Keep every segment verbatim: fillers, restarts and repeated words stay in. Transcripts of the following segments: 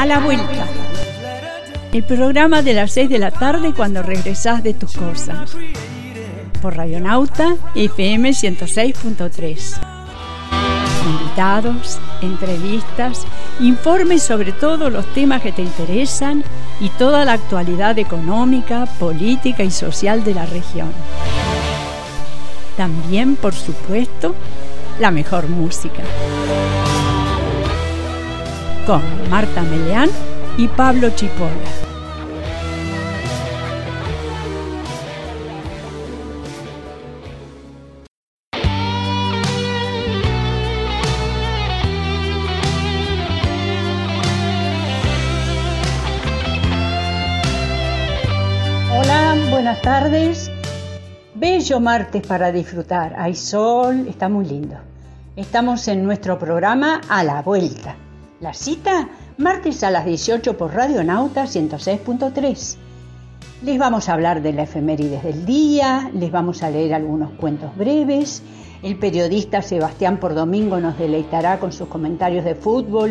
A la vuelta. El programa de las seis de la tarde cuando regresás de tus cosas. Por Radionauta F M ciento seis punto tres. Invitados, entrevistas, informes sobre todos los temas que te interesan y toda la actualidad económica, política y social de la región. También, por supuesto, la mejor música. Con Marta Meleán y Pablo Chipola. Hola, buenas tardes. Bello martes para disfrutar. Hay sol, está muy lindo. Estamos en nuestro programa A la Vuelta. La cita, martes a las dieciocho por Radionauta ciento seis punto tres. Les vamos a hablar de la efemérides del día, les vamos a leer algunos cuentos breves. El periodista Sebastián Pordomingo nos deleitará con sus comentarios de fútbol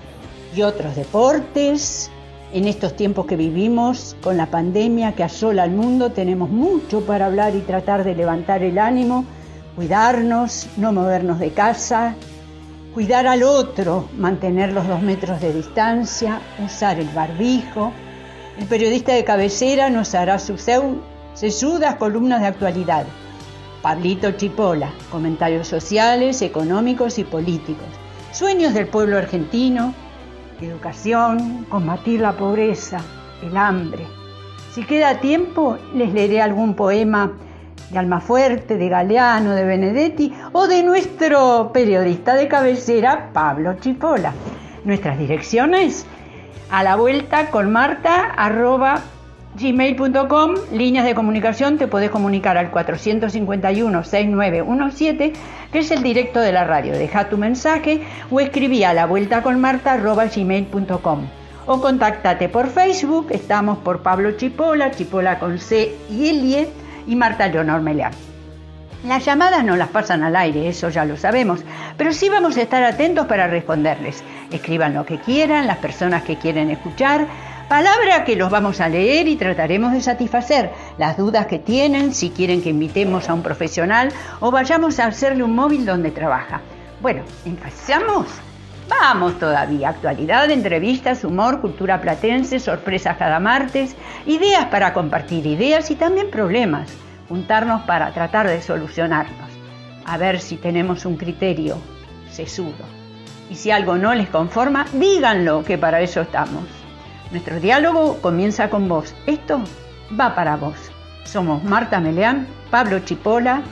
y otros deportes. En estos tiempos que vivimos, con la pandemia que asola al mundo, tenemos mucho para hablar y tratar de levantar el ánimo, cuidarnos, no movernos de casa, cuidar al otro, mantener los dos metros de distancia, usar el barbijo. El periodista de cabecera nos hará sus sesudas columnas de actualidad. Pablito Chipola, comentarios sociales, económicos y políticos. Sueños del pueblo argentino, educación, combatir la pobreza, el hambre. Si queda tiempo, les leeré algún poema de Almafuerte, de Galeano, de Benedetti o de nuestro periodista de cabecera, Pablo Chipola. Nuestras direcciones, a la vuelta con Marta, arroba gmail punto com, líneas de comunicación, te podés comunicar al cuatro cinco uno, seis nueve uno siete, que es el directo de la radio. Deja tu mensaje o escribí a la vuelta con Marta, arroba gmail punto com. O contáctate por Facebook, estamos por Pablo Chipola, Chipola con C y L y Marta Leonor Meleán. Las llamadas no las pasan al aire, eso ya lo sabemos, pero sí vamos a estar atentos para responderles. Escriban lo que quieran, las personas que quieren escuchar, palabra que los vamos a leer y trataremos de satisfacer las dudas que tienen, si quieren que invitemos a un profesional o vayamos a hacerle un móvil donde trabaja. Bueno, ¿empezamos? Vamos todavía. Actualidad, entrevistas, humor, cultura platense, sorpresas cada martes, ideas para compartir ideas y también problemas. Juntarnos para tratar de solucionarnos. A ver si tenemos un criterio sesudo. Y si algo no les conforma, díganlo, que para eso estamos. Nuestro diálogo comienza con vos. Esto va para vos. Somos Marta Meleán, Pablo Chipola,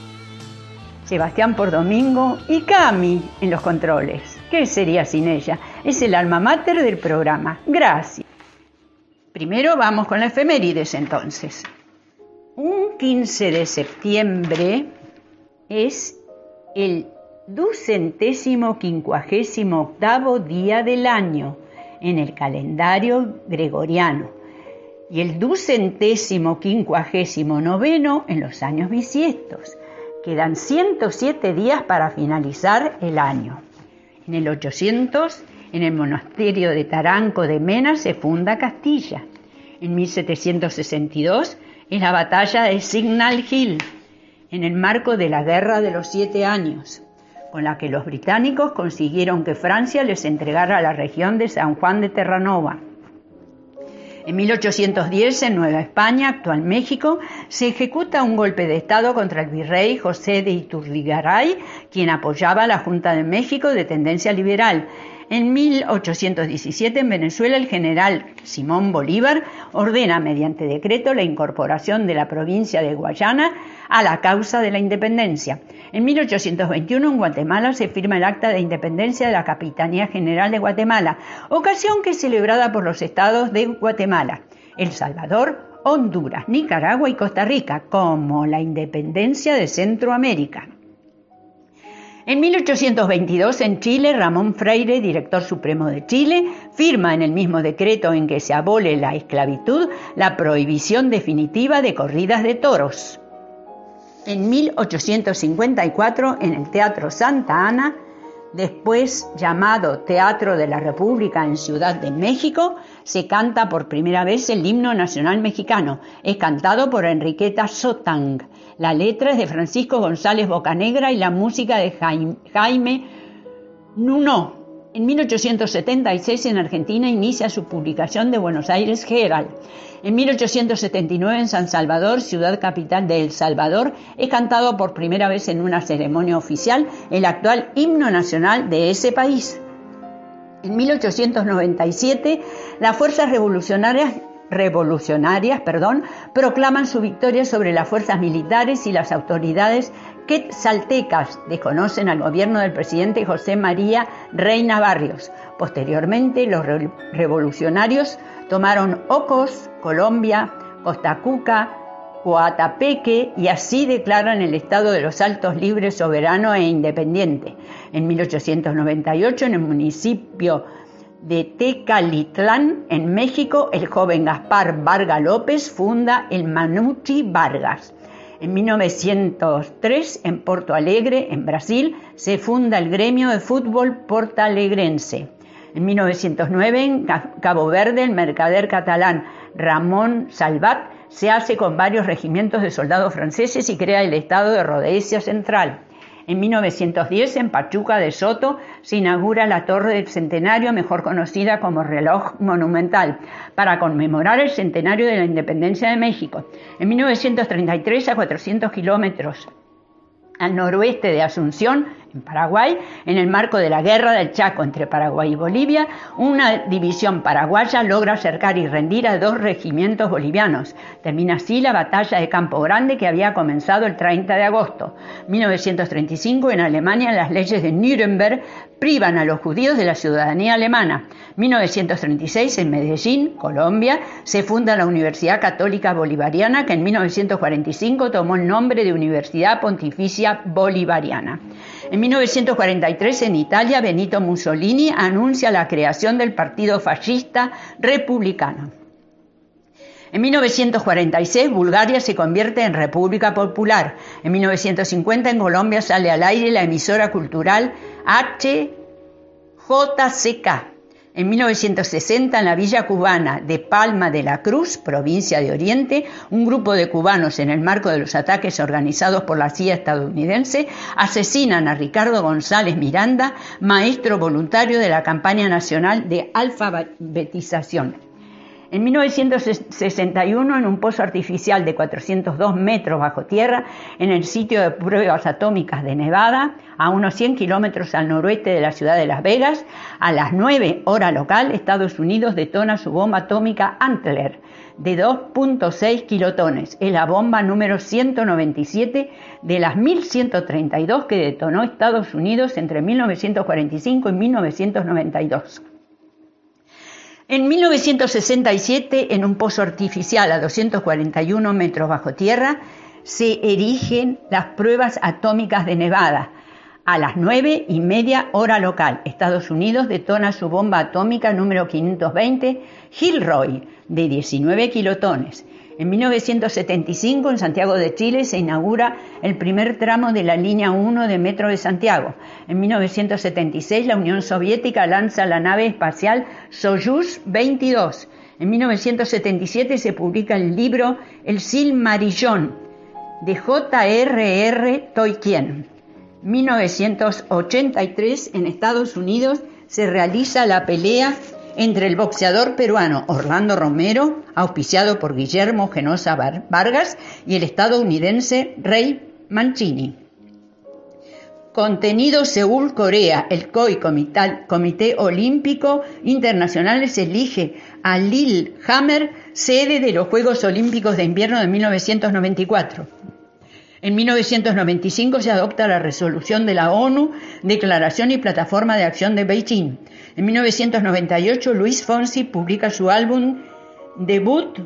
Sebastián Pordomingo y Cami en los controles. ¿Qué sería sin ella? Es el alma mater del programa. Gracias. Primero vamos con la efemérides entonces. Un quince de septiembre es el ducentésimo quincuagésimo octavo día del año en el calendario gregoriano y el ducentésimo quincuagésimo noveno en los años bisiestos. Quedan ciento siete días para finalizar el año. En el ochocientos, en el monasterio de Taranco de Mena se funda Castilla. En mil setecientos sesenta y dos, en la batalla de Signal Hill, en el marco de la Guerra de los Siete Años, con la que los británicos consiguieron que Francia les entregara la región de San Juan de Terranova. En mil ochocientos diez, en Nueva España, actual México, se ejecuta un golpe de Estado contra el virrey José de Iturrigaray, quien apoyaba a la Junta de México de tendencia liberal. En mil ochocientos diecisiete, en Venezuela, el general Simón Bolívar ordena mediante decreto la incorporación de la provincia de Guayana a la causa de la independencia. En mil ochocientos veintiuno, en Guatemala, se firma el Acta de Independencia de la Capitanía General de Guatemala, ocasión que es celebrada por los estados de Guatemala, El Salvador, Honduras, Nicaragua y Costa Rica, como la independencia de Centroamérica. En mil ochocientos veintidós, en Chile, Ramón Freire, director supremo de Chile, firma en el mismo decreto en que se abole la esclavitud la prohibición definitiva de corridas de toros. En mil ochocientos cincuenta y cuatro, en el Teatro Santa Ana después llamado Teatro de la República en Ciudad de México, se canta por primera vez el himno nacional mexicano. Es cantado por Enriqueta Sotang. La letra es de Francisco González Bocanegra y la música de Jaime Nuno. En mil ochocientos setenta y seis en Argentina inicia su publicación de Buenos Aires Herald. En mil ochocientos setenta y nueve en San Salvador, ciudad capital de El Salvador, es cantado por primera vez en una ceremonia oficial el actual himno nacional de ese país. En mil ochocientos noventa y siete, las fuerzas revolucionarias revolucionarias, perdón, proclaman su victoria sobre las fuerzas militares y las autoridades quetzaltecas desconocen al gobierno del presidente José María Reina Barrios. Posteriormente, los re- revolucionarios tomaron Ocos, Colombia, Costa Cuca, Coatepeque y así declaran el estado de los Altos libre, soberano e independiente. En mil ochocientos noventa y ocho, en el municipio de Tecalitlán, en México, el joven Gaspar Vargas López funda el Manucci Vargas. En mil novecientos tres, en Porto Alegre, en Brasil, se funda el gremio de fútbol portalegrense. En mil novecientos nueve, en Cabo Verde, el mercader catalán Ramón Salvat se hace con varios regimientos de soldados franceses y crea el estado de Rhodesia Central. En mil novecientos diez, en Pachuca de Soto, se inaugura la Torre del Centenario, mejor conocida como Reloj Monumental, para conmemorar el centenario de la independencia de México. En mil novecientos treinta y tres, a cuatrocientos kilómetros al noroeste de Asunción, en Paraguay, en el marco de la Guerra del Chaco entre Paraguay y Bolivia, una división paraguaya logra acercar y rendir a dos regimientos bolivianos. Termina así la batalla de Campo Grande que había comenzado el treinta de agosto. mil novecientos treinta y cinco, en Alemania, las leyes de Nuremberg privan a los judíos de la ciudadanía alemana. mil novecientos treinta y seis, en Medellín, Colombia, se funda la Universidad Católica Bolivariana, que en mil novecientos cuarenta y cinco tomó el nombre de Universidad Pontificia Bolivariana. En mil novecientos cuarenta y tres, en Italia, Benito Mussolini anuncia la creación del Partido Fascista Republicano. En mil novecientos cuarenta y seis, Bulgaria se convierte en República Popular. En mil novecientos cincuenta, en Colombia sale al aire la emisora cultural H J C K. En mil novecientos sesenta, en la villa cubana de Palma de la Cruz, provincia de Oriente, un grupo de cubanos, en el marco de los ataques organizados por la C I A estadounidense, asesinan a Ricardo González Miranda, maestro voluntario de la campaña nacional de alfabetización. En mil novecientos sesenta y uno, en un pozo artificial de cuatrocientos dos metros bajo tierra, en el sitio de pruebas atómicas de Nevada, a unos cien kilómetros al noroeste de la ciudad de Las Vegas, a las nueve hora local, Estados Unidos detona su bomba atómica Antler, de dos punto seis kilotones. Es la bomba número ciento noventa y siete de las mil ciento treinta y dos que detonó Estados Unidos entre mil novecientos cuarenta y cinco y mil novecientos noventa y dos. En mil novecientos sesenta y siete, en un pozo artificial a doscientos cuarenta y uno metros bajo tierra, se erigen las pruebas atómicas de Nevada. A las nueve y media hora local, Estados Unidos detona su bomba atómica número quinientos veinte, Gilroy, de diecinueve kilotones. En mil novecientos setenta y cinco, en Santiago de Chile, se inaugura el primer tramo de la línea uno de Metro de Santiago. En mil novecientos setenta y seis, la Unión Soviética lanza la nave espacial Soyuz veintidós. En mil novecientos setenta y siete se publica el libro El Silmarillón, de J R R Tolkien. En mil novecientos ochenta y tres, en Estados Unidos, se realiza la pelea entre el boxeador peruano Orlando Romero, auspiciado por Guillermo Genosa Vargas, y el estadounidense Ray Mancini. Contenido Seúl, Corea. El C O I, Comité Olímpico Internacional, elige a Lillehammer sede de los Juegos Olímpicos de Invierno de mil novecientos noventa y cuatro. En mil novecientos noventa y cinco se adopta la resolución de la ONU, Declaración y Plataforma de Acción de Beijing. En mil novecientos noventa y ocho, Luis Fonsi publica su álbum debut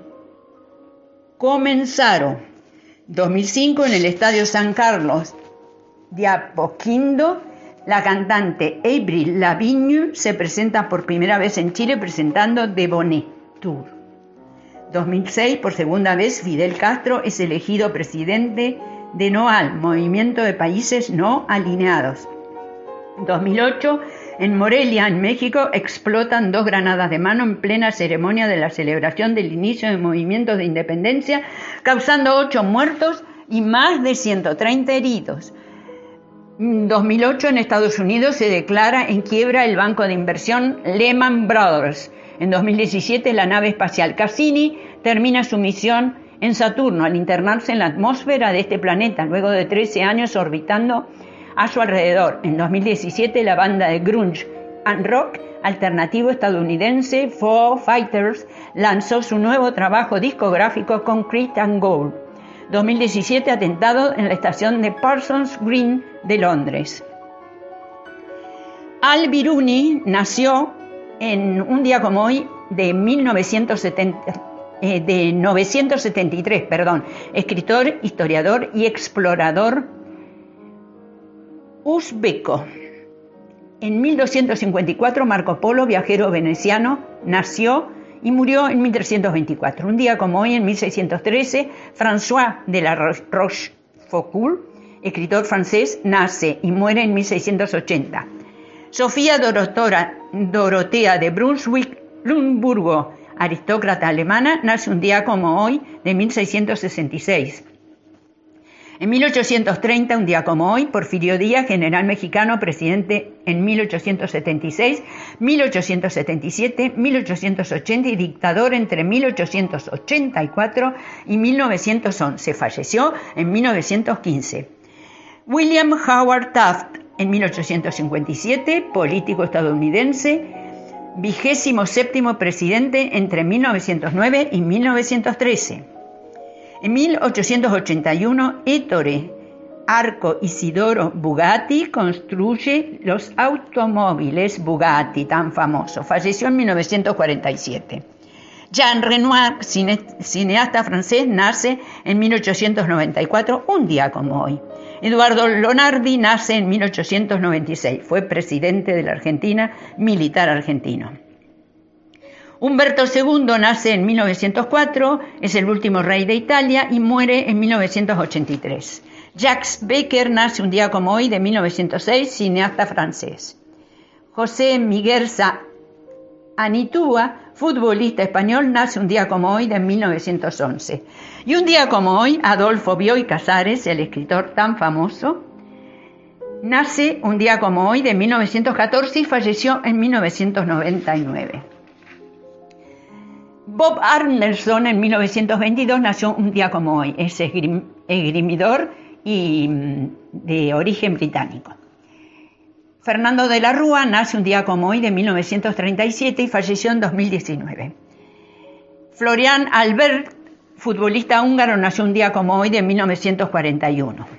Comenzaro. dos mil cinco, en el Estadio San Carlos de Apoquindo, la cantante Avril Lavigne se presenta por primera vez en Chile presentando The Bonnet Tour. dos mil seis, por segunda vez, Fidel Castro es elegido presidente de NOAL, Movimiento de Países No Alineados. dos mil ocho, en Morelia, en México, explotan dos granadas de mano en plena ceremonia de la celebración del inicio de movimientos de independencia, causando ocho muertos y más de ciento treinta heridos. dos mil ocho, en Estados Unidos, se declara en quiebra el banco de inversión Lehman Brothers. En dos mil diecisiete, la nave espacial Cassini termina su misión en Saturno al internarse en la atmósfera de este planeta, luego de trece años orbitando a su alrededor. En dos mil diecisiete, la banda de grunge and rock alternativo estadounidense Foo Fighters lanzó su nuevo trabajo discográfico Concrete and Gold. dos mil diecisiete, atentado en la estación de Parsons Green de Londres. Al-Biruni nació en un día como hoy de mil novecientos setenta, eh, de novecientos setenta y tres, perdón, escritor, historiador y explorador uzbeco. En mil doscientos cincuenta y cuatro, Marco Polo, viajero veneciano, nació y murió en mil trescientos veinticuatro. Un día como hoy, en mil seiscientos trece, François de la Rochefoucauld, escritor francés, nace y muere en mil seiscientos ochenta. Sofía Dorotora, Dorotea de Brunswick-Lunenburgo, aristócrata alemana, nace un día como hoy de mil seiscientos sesenta y seis. En mil ochocientos treinta, un día como hoy, Porfirio Díaz, general mexicano, presidente en mil ochocientos setenta y seis, mil ochocientos setenta y siete, mil ochocientos ochenta y dictador entre mil ochocientos ochenta y cuatro y mil novecientos once. Falleció en mil novecientos quince. William Howard Taft, en mil ochocientos cincuenta y siete, político estadounidense, vigésimo séptimo presidente entre mil novecientos nueve y mil novecientos trece. En mil ochocientos ochenta y uno, Ettore Arco Isidoro Bugatti construye los automóviles Bugatti tan famosos. Falleció en mil novecientos cuarenta y siete. Jean Renoir, cine, cineasta francés, nace en mil ochocientos noventa y cuatro, un día como hoy. Eduardo Lonardi nace en mil ochocientos noventa y seis. Fue presidente de la Argentina, militar argentino. Humberto segundo nace en mil novecientos cuatro, es el último rey de Italia y muere en mil novecientos ochenta y tres. Jacques Becker nace un día como hoy de mil novecientos seis, cineasta francés. José Miguel Anitúa, futbolista español, nace un día como hoy de mil novecientos once. Y un día como hoy, Adolfo Bioy Casares, el escritor tan famoso, nace un día como hoy de mil novecientos catorce y falleció en mil novecientos noventa y nueve. Bob Anderson, en mil novecientos veintidós, nació un día como hoy. Es esgrim, esgrimidor y de origen británico. Fernando de la Rúa nace un día como hoy de mil novecientos treinta y siete y falleció en dos mil diecinueve. Florian Albert, futbolista húngaro, nació un día como hoy de mil novecientos cuarenta y uno.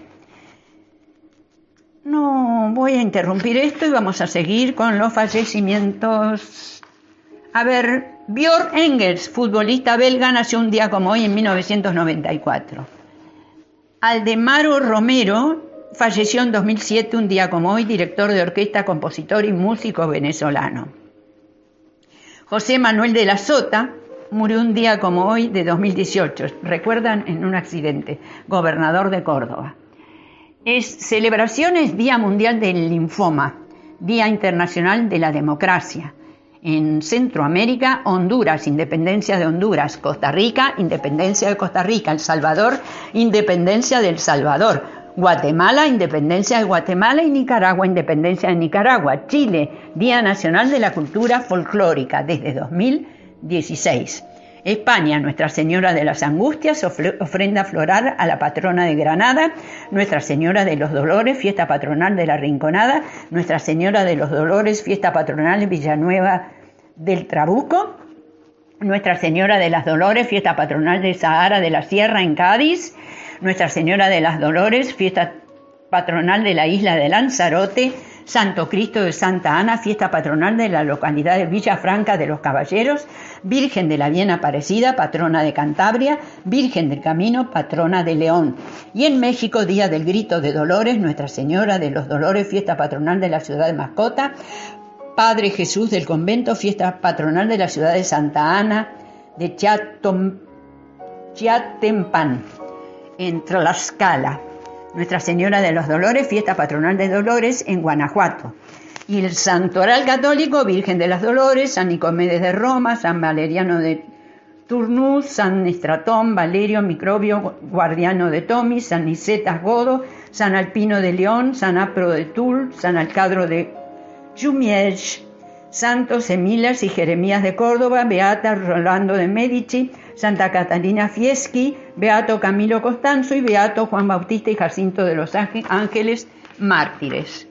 No voy a interrumpir esto y vamos a seguir con los fallecimientos. A ver, Björn Engels, futbolista belga, nació un día como hoy en mil novecientos noventa y cuatro. Aldemaro Romero falleció en dos mil siete, un día como hoy, director de orquesta, compositor y músico venezolano. José Manuel de la Sota murió un día como hoy de dos mil dieciocho, recuerdan, en un accidente, gobernador de Córdoba. Es celebraciones Día Mundial del Linfoma, Día Internacional de la Democracia. En Centroamérica, Honduras, independencia de Honduras. Costa Rica, independencia de Costa Rica. El Salvador, independencia del Salvador. Guatemala, independencia de Guatemala. Y Nicaragua, independencia de Nicaragua. Chile, Día Nacional de la Cultura Folclórica, desde dos mil dieciséis. España, Nuestra Señora de las Angustias, ofrenda floral a la patrona de Granada. Nuestra Señora de los Dolores, fiesta patronal de la Rinconada. Nuestra Señora de los Dolores, fiesta patronal de Villanueva del Trabuco. Nuestra Señora de las Dolores, fiesta patronal de Sahara de la Sierra en Cádiz. Nuestra Señora de las Dolores, fiesta patronal de la isla de Lanzarote. Santo Cristo de Santa Ana, fiesta patronal de la localidad de Villafranca de los Caballeros. Virgen de la Bien Aparecida, patrona de Cantabria. Virgen del Camino, patrona de León. Y en México, Día del Grito de Dolores, Nuestra Señora de los Dolores, fiesta patronal de la ciudad de Mascota. Padre Jesús del Convento, fiesta patronal de la ciudad de Santa Ana de Chiatom, Chiatempan, en Tlaxcala. Nuestra Señora de los Dolores, fiesta patronal de Dolores en Guanajuato. Y el Santoral Católico, Virgen de las Dolores, San Nicomedes de Roma, San Valeriano de Turnus, San Estratón, Valerio, Microbio, Guardiano de Tomis, San Nicetas Godo, San Alpino de León, San Apro de Toul, San Alcadro de Jumièges, Santos Emilas y Jeremías de Córdoba, Beata Rolando de Medici, Santa Catalina Fieschi, Beato Camilo Costanzo y Beato Juan Bautista y Jacinto de los Ángeles, mártires.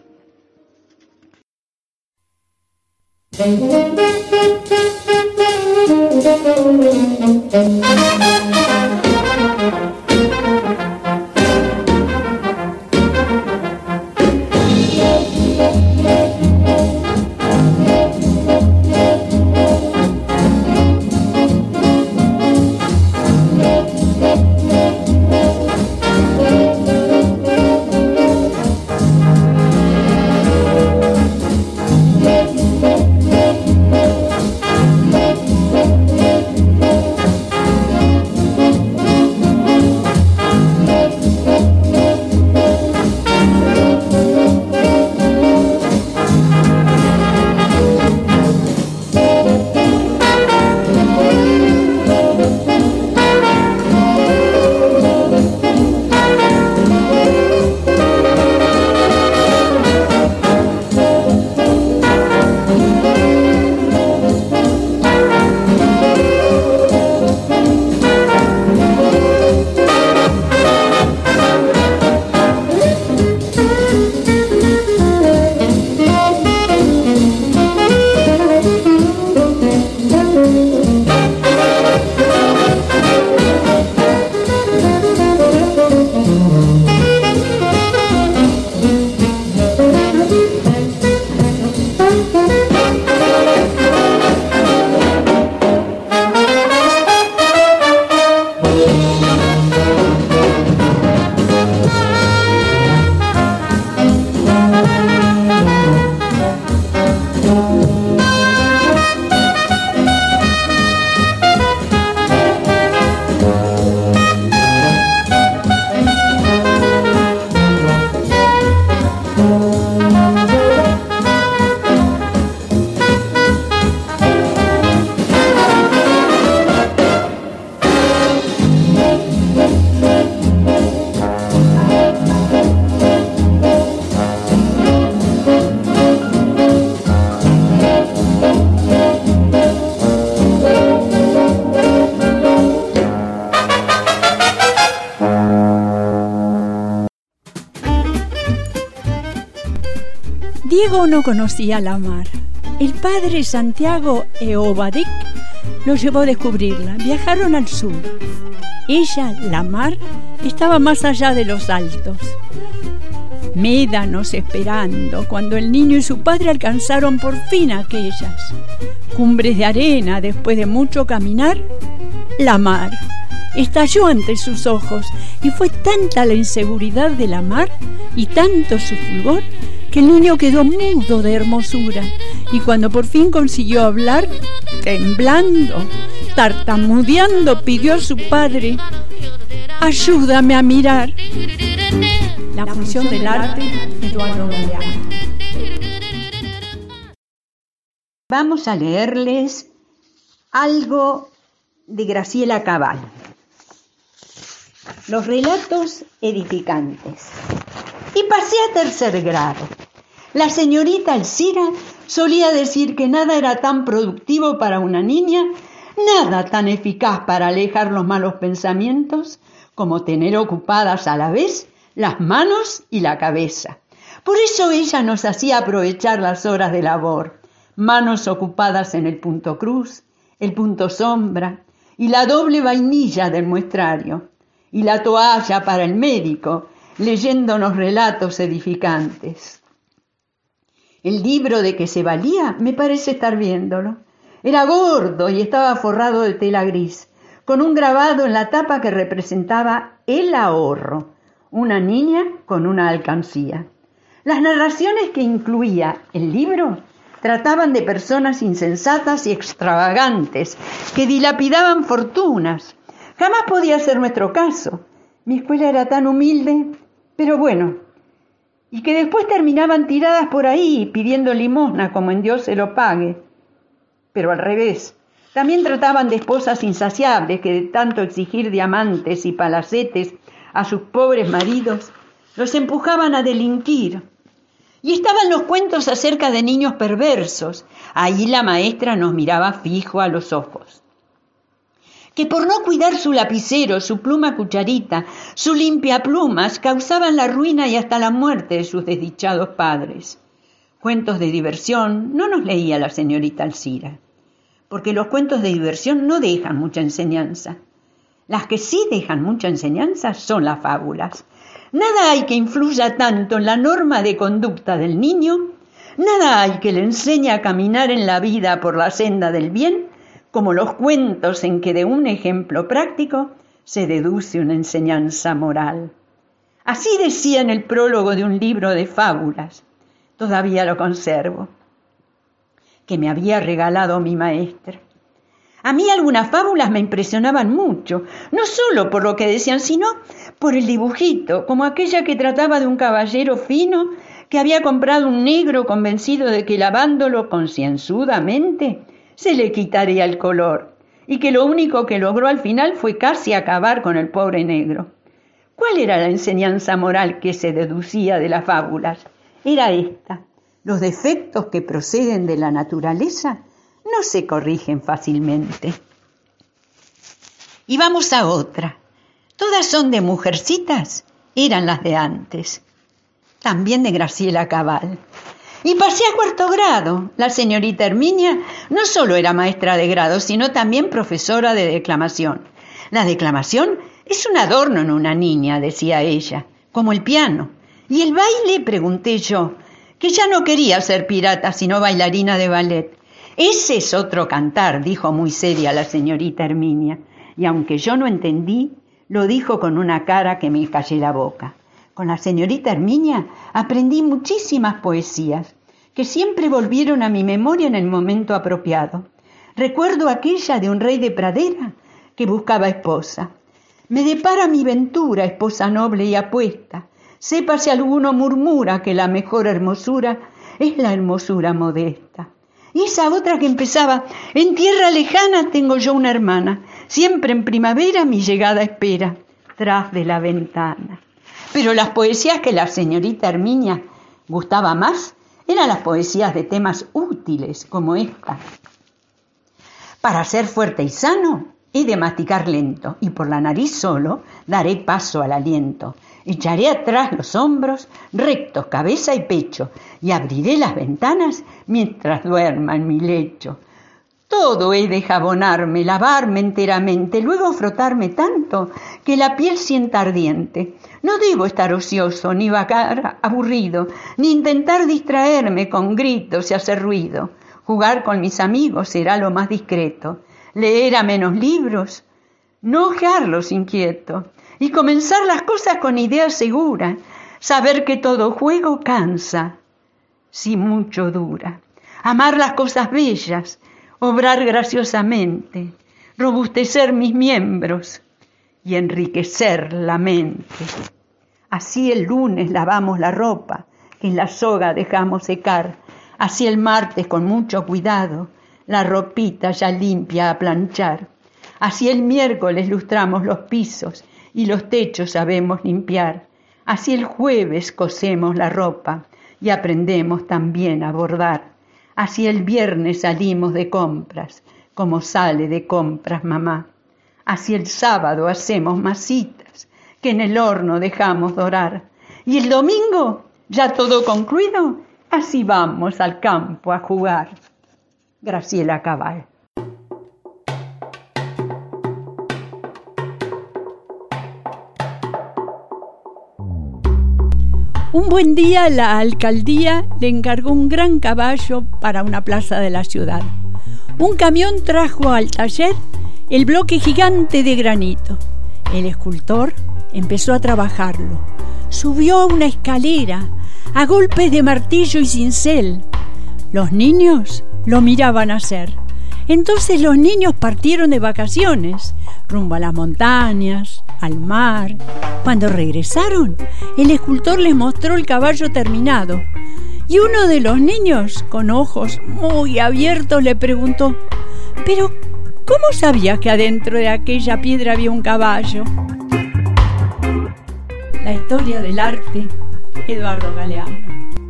Diego no conocía la mar. El padre Santiago Eobadik lo llevó a descubrirla. Viajaron al sur. Ella, la mar, estaba más allá de los altos. Médanos esperando cuando el niño y su padre alcanzaron por fin aquellas cumbres de arena. Después de mucho caminar, la mar estalló ante sus ojos y fue tanta la inseguridad de la mar y tanto su fulgor que el niño quedó mudo de hermosura, y cuando por fin consiguió hablar, temblando, tartamudeando, pidió a su padre: ayúdame a mirar. La función del arte, Eduardo Galeano. Vamos a leerles algo de Graciela Cabal. Los relatos edificantes. Y pasé a tercer grado. La señorita Alcira solía decir que nada era tan productivo para una niña, nada tan eficaz para alejar los malos pensamientos, como tener ocupadas a la vez las manos y la cabeza. Por eso ella nos hacía aprovechar las horas de labor, manos ocupadas en el punto cruz, el punto sombra y la doble vainilla del muestrario, y la toalla para el médico, leyéndonos relatos edificantes. El libro de que se valía me parece estar viéndolo. Era gordo y estaba forrado de tela gris, con un grabado en la tapa que representaba el ahorro, una niña con una alcancía. Las narraciones que incluía el libro trataban de personas insensatas y extravagantes que dilapidaban fortunas. Jamás podía ser nuestro caso. Mi escuela era tan humilde Pero bueno, y que después terminaban tiradas por ahí pidiendo limosna como en Dios se lo pague. Pero al revés, también trataban de esposas insaciables que de tanto exigir diamantes y palacetes a sus pobres maridos, los empujaban a delinquir. Y estaban los cuentos acerca de niños perversos. Ahí la maestra nos miraba fijo a los ojos. Que por no cuidar su lapicero, su pluma cucharita, su limpiaplumas, causaban la ruina y hasta la muerte de sus desdichados padres. Cuentos de diversión no nos leía la señorita Alcira, porque los cuentos de diversión no dejan mucha enseñanza. Las que sí dejan mucha enseñanza son las fábulas. Nada hay que influya tanto en la norma de conducta del niño, nada hay que le enseñe a caminar en la vida por la senda del bien, como los cuentos en que de un ejemplo práctico se deduce una enseñanza moral. Así decía en el prólogo de un libro de fábulas, todavía lo conservo, que me había regalado mi maestra. A mí algunas fábulas me impresionaban mucho, no solo por lo que decían, sino por el dibujito, como aquella que trataba de un caballero fino que había comprado un negro convencido de que lavándolo concienzudamente se le quitaría el color, y que lo único que logró al final fue casi acabar con el pobre negro. ¿Cuál era la enseñanza moral que se deducía de las fábulas? Era esta: los defectos que proceden de la naturaleza no se corrigen fácilmente. Y vamos a otra. Todas son de mujercitas, eran las de antes. También de Graciela Cabal. Y pasé a cuarto grado. La señorita Herminia no solo era maestra de grado, sino también profesora de declamación. La declamación es un adorno en una niña, decía ella, como el piano. Y el baile, pregunté yo, que ya no quería ser pirata, sino bailarina de ballet. Ese es otro cantar, dijo muy seria la señorita Herminia. Y aunque yo no entendí, lo dijo con una cara que me callé la boca. Con la señorita Herminia aprendí muchísimas poesías que siempre volvieron a mi memoria en el momento apropiado. Recuerdo aquella de un rey de pradera que buscaba esposa. Me depara mi ventura, esposa noble y apuesta. Sepa si alguno murmura que la mejor hermosura es la hermosura modesta. Y esa otra que empezaba: en tierra lejana tengo yo una hermana, siempre en primavera mi llegada espera, tras de la ventana. Pero las poesías que la señorita Herminia gustaba más eran las poesías de temas útiles, como esta. Para ser fuerte y sano, he de masticar lento, y por la nariz solo daré paso al aliento. Echaré atrás los hombros, rectos cabeza y pecho, y abriré las ventanas mientras duerma en mi lecho. Todo he de jabonarme, lavarme enteramente, luego frotarme tanto que la piel sienta ardiente. No debo estar ocioso, ni vagar aburrido, ni intentar distraerme con gritos y hacer ruido. Jugar con mis amigos será lo más discreto. Leer a menos libros, no ojearlos inquieto. Y comenzar las cosas con idea segura. Saber que todo juego cansa, si mucho dura. Amar las cosas bellas, obrar graciosamente, robustecer mis miembros y enriquecer la mente. Así el lunes lavamos la ropa que en la soga dejamos secar. Así el martes con mucho cuidado la ropita ya limpia a planchar. Así el miércoles lustramos los pisos y los techos sabemos limpiar. Así el jueves cosemos la ropa y aprendemos también a bordar. Así el viernes salimos de compras, como sale de compras mamá. Así el sábado hacemos masitas, que en el horno dejamos dorar. Y el domingo, ya todo concluido, así vamos al campo a jugar. Graciela Cabal. Un buen día la alcaldía le encargó un gran caballo para una plaza de la ciudad. Un camión trajo al taller el bloque gigante de granito. El escultor empezó a trabajarlo. Subió a una escalera a golpes de martillo y cincel. Los niños lo miraban hacer. Entonces los niños partieron de vacaciones rumbo a las montañas, al mar. Cuando regresaron, el escultor les mostró el caballo terminado y uno de los niños, con ojos muy abiertos, le preguntó: «¿Pero cómo sabías que adentro de aquella piedra había un caballo?». La historia del arte, Eduardo Galeano.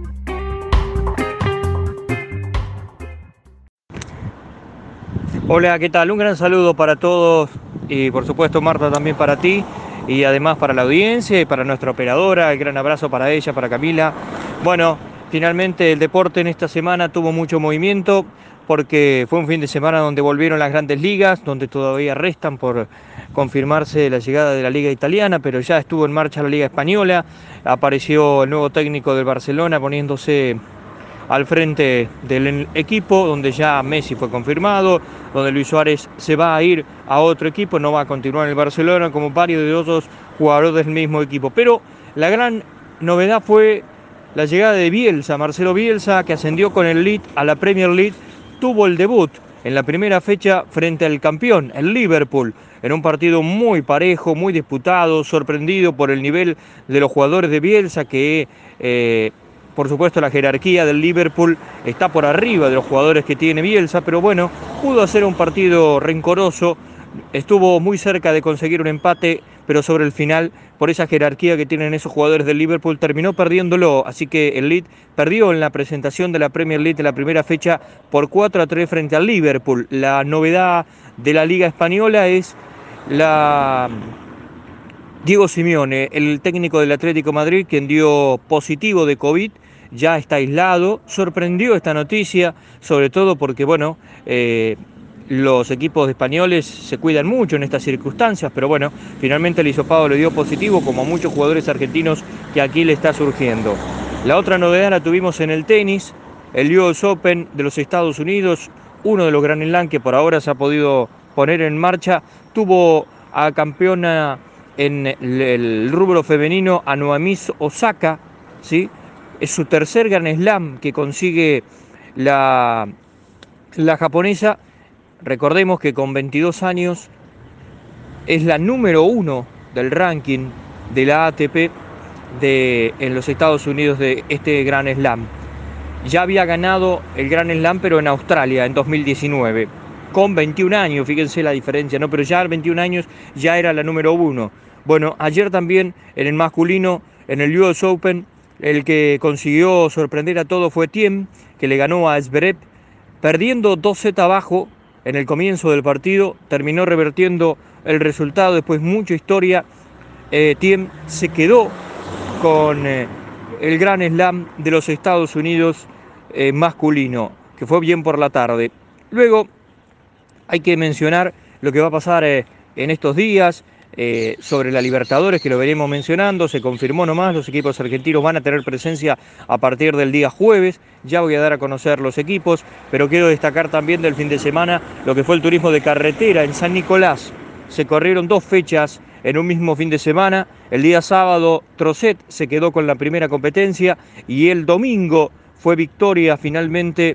Hola, ¿qué tal? Un gran saludo para todos y por supuesto, Marta, también para ti y además para la audiencia y para nuestra operadora. El gran abrazo para ella, para Camila. Bueno, finalmente el deporte en esta semana tuvo mucho movimiento porque fue un fin de semana donde volvieron las grandes ligas, donde todavía restan por confirmarse la llegada de la Liga Italiana, pero ya estuvo en marcha la Liga Española. Apareció el nuevo técnico del Barcelona poniéndose al frente del equipo, donde ya Messi fue confirmado, donde Luis Suárez se va a ir a otro equipo, no va a continuar en el Barcelona, como varios de otros jugadores del mismo equipo. Pero la gran novedad fue la llegada de Bielsa, Marcelo Bielsa, que ascendió con el Leeds a la Premier League, tuvo el debut en la primera fecha frente al campeón, el Liverpool, en un partido muy parejo, muy disputado, sorprendido por el nivel de los jugadores de Bielsa, que eh, por supuesto la jerarquía del Liverpool está por arriba de los jugadores que tiene Bielsa, pero bueno, pudo hacer un partido rencoroso, estuvo muy cerca de conseguir un empate, pero sobre el final, por esa jerarquía que tienen esos jugadores del Liverpool, terminó perdiéndolo, así que el Leeds perdió en la presentación de la Premier League de la primera fecha por cuatro a tres frente al Liverpool. La novedad de la Liga Española es la Diego Simeone, el técnico del Atlético de Madrid, quien dio positivo de COVID, ya está aislado. Sorprendió esta noticia, sobre todo porque, bueno, eh, los equipos españoles se cuidan mucho en estas circunstancias, pero bueno, finalmente el hisopado le dio positivo, como a muchos jugadores argentinos que aquí le está surgiendo. La otra novedad la tuvimos en el tenis, el U S Open de los Estados Unidos, uno de los Grand Slam que por ahora se ha podido poner en marcha, tuvo a campeona en el rubro femenino a Naomi Osaka, ¿sí? Es su tercer Grand Slam que consigue la, la japonesa. Recordemos que con veintidós años es la número uno del ranking de la A T P de, en los Estados Unidos de este Grand Slam. Ya había ganado el Grand Slam, pero en Australia en dos mil diecinueve, con veintiún años, fíjense la diferencia, ¿no? Pero ya a veintiún años ya era la número uno. Bueno, ayer también en el masculino, en el U S Open, el que consiguió sorprender a todos fue Thiem, que le ganó a Zverev, perdiendo dos sets abajo en el comienzo del partido, terminó revertiendo el resultado, después mucha historia. eh, Thiem se quedó con eh, el Grand Slam de los Estados Unidos eh, masculino, que fue bien por la tarde. Luego hay que mencionar lo que va a pasar eh, en estos días, Eh, sobre la Libertadores, que lo veremos mencionando. Se confirmó nomás, los equipos argentinos van a tener presencia a partir del día jueves. Ya voy a dar a conocer los equipos, pero quiero destacar también del fin de semana lo que fue el turismo de carretera en San Nicolás. Se corrieron dos fechas en un mismo fin de semana. El día sábado Trocet se quedó con la primera competencia y el domingo fue victoria finalmente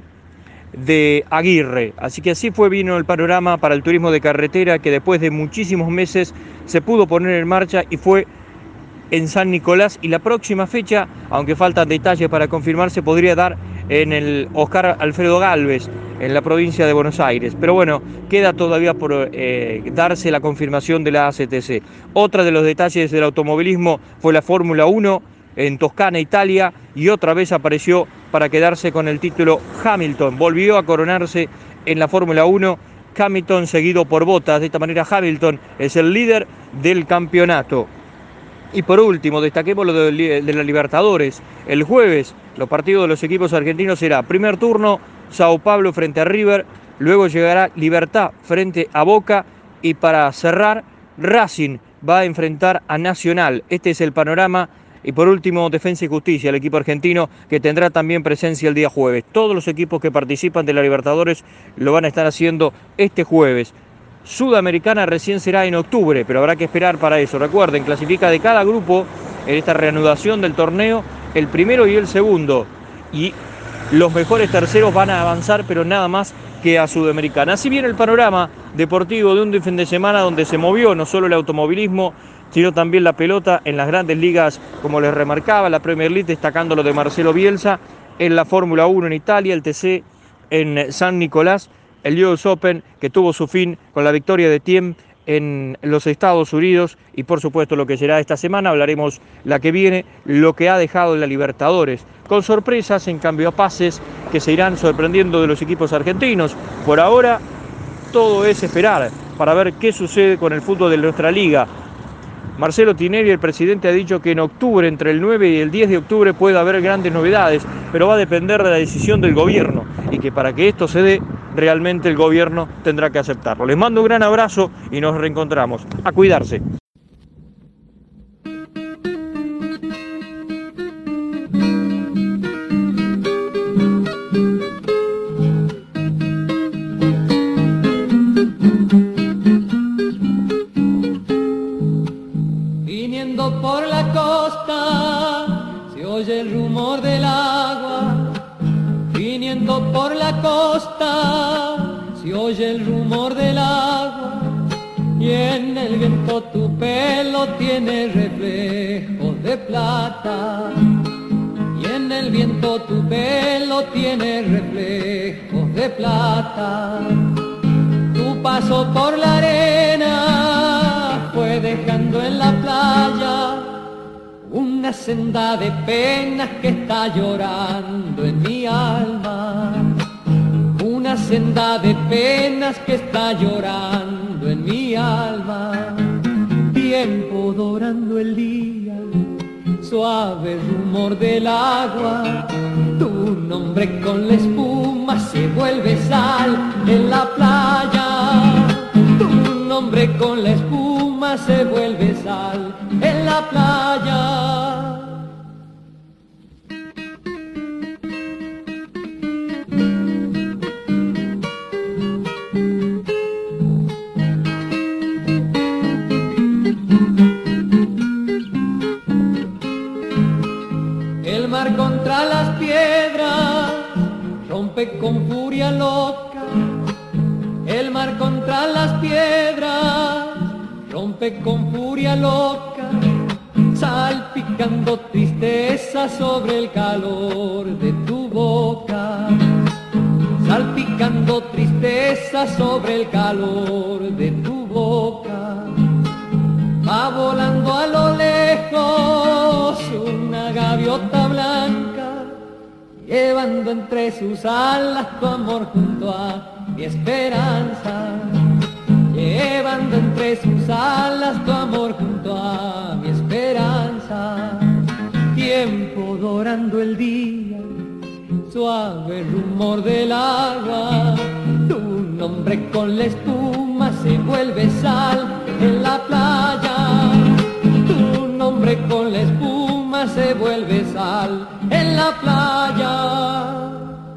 de Aguirre. Así que así fue vino el panorama para el turismo de carretera, que después de muchísimos meses se pudo poner en marcha y fue en San Nicolás. Y la próxima fecha, aunque faltan detalles para confirmar, se podría dar en el Oscar Alfredo Gálvez, en la provincia de Buenos Aires. Pero bueno, queda todavía por eh, darse la confirmación de la A C T C. Otra de los detalles del automovilismo fue la Fórmula uno en Toscana, Italia, y otra vez apareció para quedarse con el título Hamilton. Volvió a coronarse en la Fórmula uno, Hamilton seguido por Bottas. De esta manera Hamilton es el líder del campeonato. Y por último, destaquemos lo de, de la Libertadores. El jueves, los partidos de los equipos argentinos será primer turno, Sao Paulo frente a River, luego llegará Libertad frente a Boca, y para cerrar, Racing va a enfrentar a Nacional. Este es el panorama. Y por último, Defensa y Justicia, el equipo argentino que tendrá también presencia el día jueves. Todos los equipos que participan de la Libertadores lo van a estar haciendo este jueves. Sudamericana recién será en octubre, pero habrá que esperar para eso. Recuerden, clasifica de cada grupo en esta reanudación del torneo el primero y el segundo. Y los mejores terceros van a avanzar, pero nada más que a Sudamericana. Así viene el panorama deportivo de un fin de semana donde se movió no solo el automovilismo, sino también la pelota en las grandes ligas, como les remarcaba, la Premier League, destacando lo de Marcelo Bielsa, en la Fórmula uno en Italia, el T C en San Nicolás, el U S Open, que tuvo su fin con la victoria de Thiem en los Estados Unidos, y por supuesto lo que será esta semana, hablaremos la que viene, lo que ha dejado en la Libertadores, con sorpresas en cambio a pases que se irán sorprendiendo de los equipos argentinos. Por ahora todo es esperar para ver qué sucede con el fútbol de nuestra liga. Marcelo Tinelli, el presidente, ha dicho que en octubre, entre el nueve y el diez de octubre, puede haber grandes novedades, pero va a depender de la decisión del gobierno, y que para que esto se dé, realmente el gobierno tendrá que aceptarlo. Les mando un gran abrazo y nos reencontramos. A cuidarse. Viniendo por la costa se oye el rumor del agua. Viniendo por la costa se oye el rumor del agua, y en el viento tu pelo tiene reflejos de plata, y en el viento tu pelo tiene reflejos de plata. Tu paso por la arena fue dejando en la playa una senda de penas que está llorando en mi alma, una senda de penas que está llorando en mi alma. Tiempo dorando el día, suave rumor del agua, tu nombre con la espuma se vuelve sal en la playa, tu nombre con la espuma se vuelve sal en la playa. El mar contra las piedras rompe con furia loca, el mar contra las piedras rompe con furia loca, salpicando tristeza sobre el calor de tu boca, salpicando tristeza sobre el calor de tu boca. Va volando a lo lejos una gaviota blanca, llevando entre sus alas tu amor junto a mi esperanza, llevando entre sus alas tu amor junto a mi esperanza. Tiempo dorando el día, suave rumor del agua, tu nombre con la espuma se vuelve sal en la playa, tu nombre con la espuma se vuelve sal en la playa.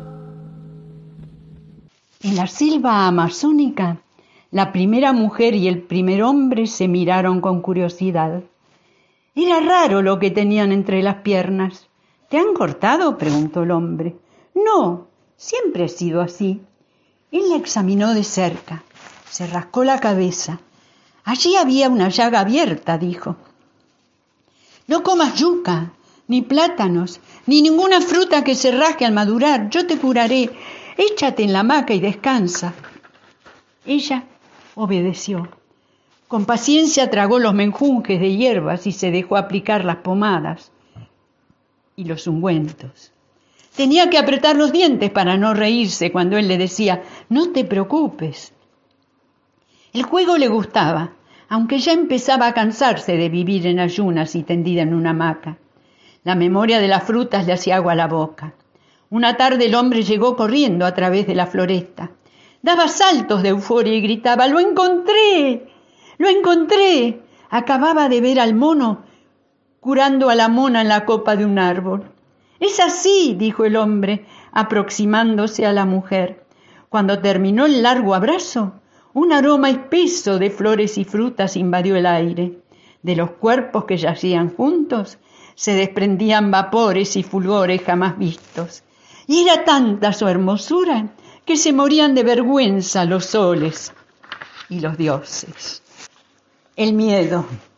En la selva amazónica, la primera mujer y el primer hombre se miraron con curiosidad. Era raro lo que tenían entre las piernas. ¿Te han cortado?, preguntó el hombre. No, siempre he sido así. Él la examinó de cerca, se rascó la cabeza. Allí había una llaga abierta, dijo. No comas yuca, ni plátanos, ni ninguna fruta que se rasque al madurar. Yo te curaré. Échate en la hamaca y descansa. Ella obedeció. Con paciencia tragó los menjunjes de hierbas y se dejó aplicar las pomadas y los ungüentos. Tenía que apretar los dientes para no reírse cuando él le decía, no te preocupes. El juego le gustaba, aunque ya empezaba a cansarse de vivir en ayunas y tendida en una hamaca. La memoria de las frutas le hacía agua a la boca. Una tarde el hombre llegó corriendo a través de la floresta. Daba saltos de euforia y gritaba, ¡lo encontré! ¡Lo encontré! Acababa de ver al mono curando a la mona en la copa de un árbol. Es así, dijo el hombre, aproximándose a la mujer. Cuando terminó el largo abrazo, un aroma espeso de flores y frutas invadió el aire. De los cuerpos que yacían juntos se desprendían vapores y fulgores jamás vistos. Y era tanta su hermosura que se morían de vergüenza los soles y los dioses. El miedo,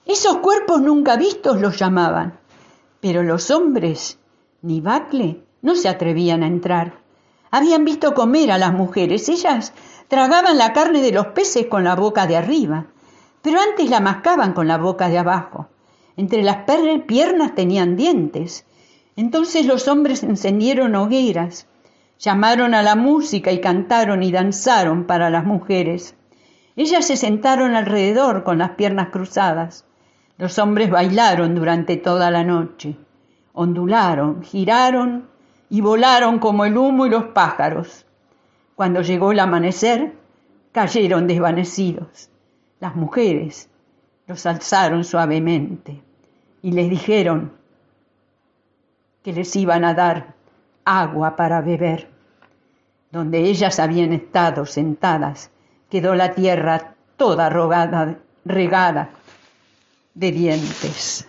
Esos cuerpos nunca vistos los llamaban, pero los hombres, ni Bacle, no se atrevían a entrar. Habían visto comer a las mujeres, ellas tragaban la carne de los peces con la boca de arriba, pero antes la mascaban con la boca de abajo. Entre las piernas tenían dientes. Entonces los hombres encendieron hogueras, llamaron a la música y cantaron y danzaron para las mujeres. Ellas se sentaron alrededor con las piernas cruzadas. Los hombres bailaron durante toda la noche, ondularon, giraron y volaron como el humo y los pájaros. Cuando llegó el amanecer, cayeron desvanecidos. Las mujeres los alzaron suavemente y les dijeron que les iban a dar agua para beber. Donde ellas habían estado sentadas, quedó la tierra toda rogada, regada de dientes.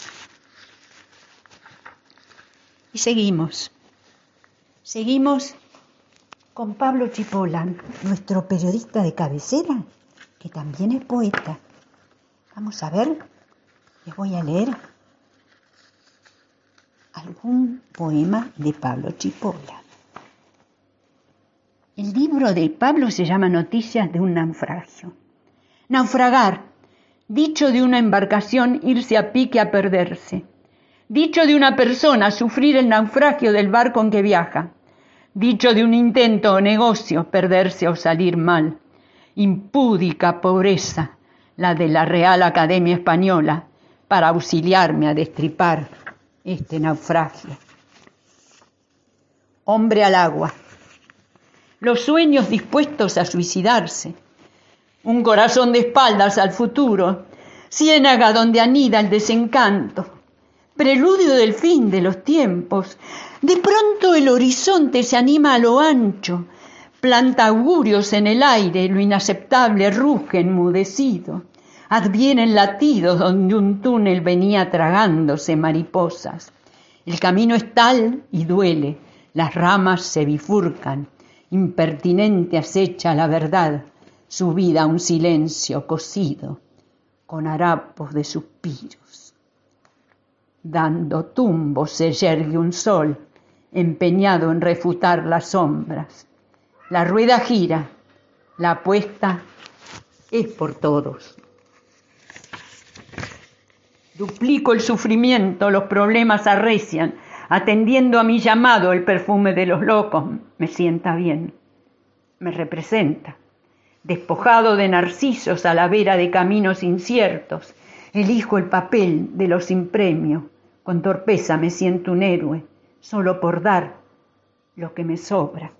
Y seguimos, seguimos con Pablo Chipola, nuestro periodista de cabecera, que también es poeta. Vamos a ver, les voy a leer algún poema de Pablo Chipola. El libro de Pablo se llama Noticias de un naufragio. Naufragar, dicho de una embarcación irse a pique a perderse. Dicho de una persona sufrir el naufragio del barco en que viaja. Dicho de un intento o negocio perderse o salir mal. Impúdica pobreza, la de la Real Academia Española, para auxiliarme a destripar este naufragio. Hombre al agua. Los sueños dispuestos a suicidarse. Un corazón de espaldas al futuro. Ciénaga donde anida el desencanto. Preludio del fin de los tiempos. De pronto el horizonte se anima a lo ancho. Planta augurios en el aire, lo inaceptable ruge enmudecido. Advienen latidos donde un túnel venía tragándose mariposas. El camino es tal y duele, las ramas se bifurcan. Impertinente acecha la verdad, subida a un silencio cosido, con harapos de suspiros. Dando tumbos se yergue un sol, empeñado en refutar las sombras. La rueda gira, la apuesta es por todos. Duplico el sufrimiento, los problemas arrecian. Atendiendo a mi llamado, el perfume de los locos me sienta bien, me representa. Despojado de narcisos a la vera de caminos inciertos, elijo el papel de los sin premio. Con torpeza me siento un héroe, solo por dar lo que me sobra.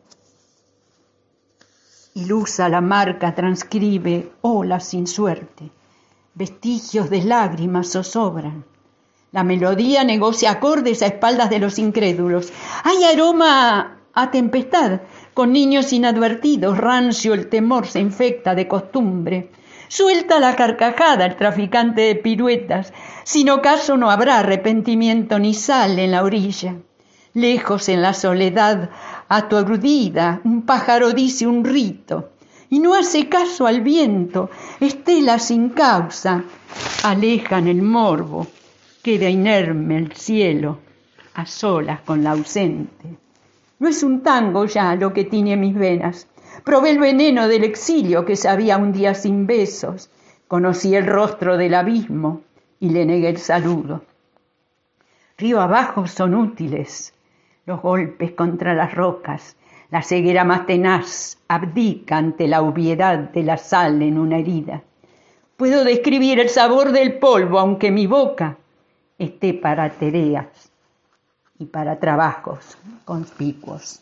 Ilusa la marca transcribe olas sin suerte, vestigios de lágrimas zozobran. La melodía negocia acordes a espaldas de los incrédulos. Hay aroma a tempestad, con niños inadvertidos, rancio el temor se infecta de costumbre. Suelta la carcajada el traficante de piruetas, sin ocaso no habrá arrepentimiento ni sal en la orilla. Lejos en la soledad, aturdida, un pájaro dice un rito, y no hace caso al viento, estela sin causa, alejan el morbo. Queda inerme el cielo, a solas con la ausente. No es un tango ya lo que tiñe mis venas. Probé el veneno del exilio que sabía un día sin besos. Conocí el rostro del abismo y le negué el saludo. Río abajo son útiles los golpes contra las rocas. La ceguera más tenaz abdica ante la obviedad de la sal en una herida. Puedo describir el sabor del polvo, aunque mi boca esté para tareas y para trabajos conspicuos.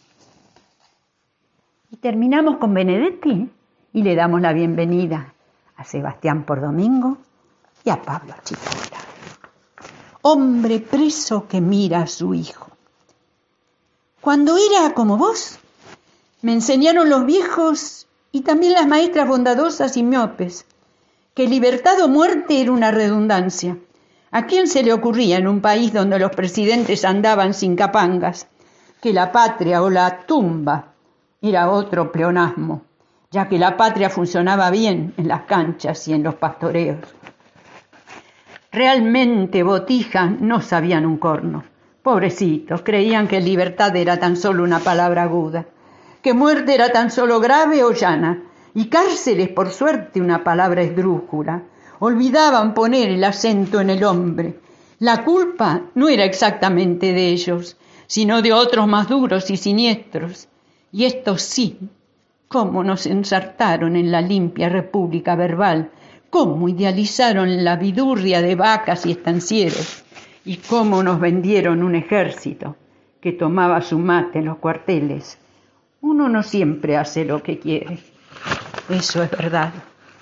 Y terminamos con Benedetti y le damos la bienvenida a Sebastián Pordomingo y a Pablo Chipola. Hombre preso que mira a su hijo. Cuando era como vos, me enseñaron los viejos y también las maestras bondadosas y miopes, que libertad o muerte era una redundancia. ¿A quién se le ocurría en un país donde los presidentes andaban sin capangas que la patria o la tumba era otro pleonasmo, ya que la patria funcionaba bien en las canchas y en los pastoreos? Realmente, Botija, no sabían un corno. Pobrecitos, creían que libertad era tan solo una palabra aguda, que muerte era tan solo grave o llana, y cárceles, por suerte, una palabra esdrújula. Olvidaban poner el acento en el hombre. La culpa no era exactamente de ellos, sino de otros más duros y siniestros. Y estos sí, cómo nos ensartaron en la limpia república verbal, cómo idealizaron la vidurria de vacas y estancieros, y cómo nos vendieron un ejército que tomaba su mate en los cuarteles. Uno no siempre hace lo que quiere, eso es verdad.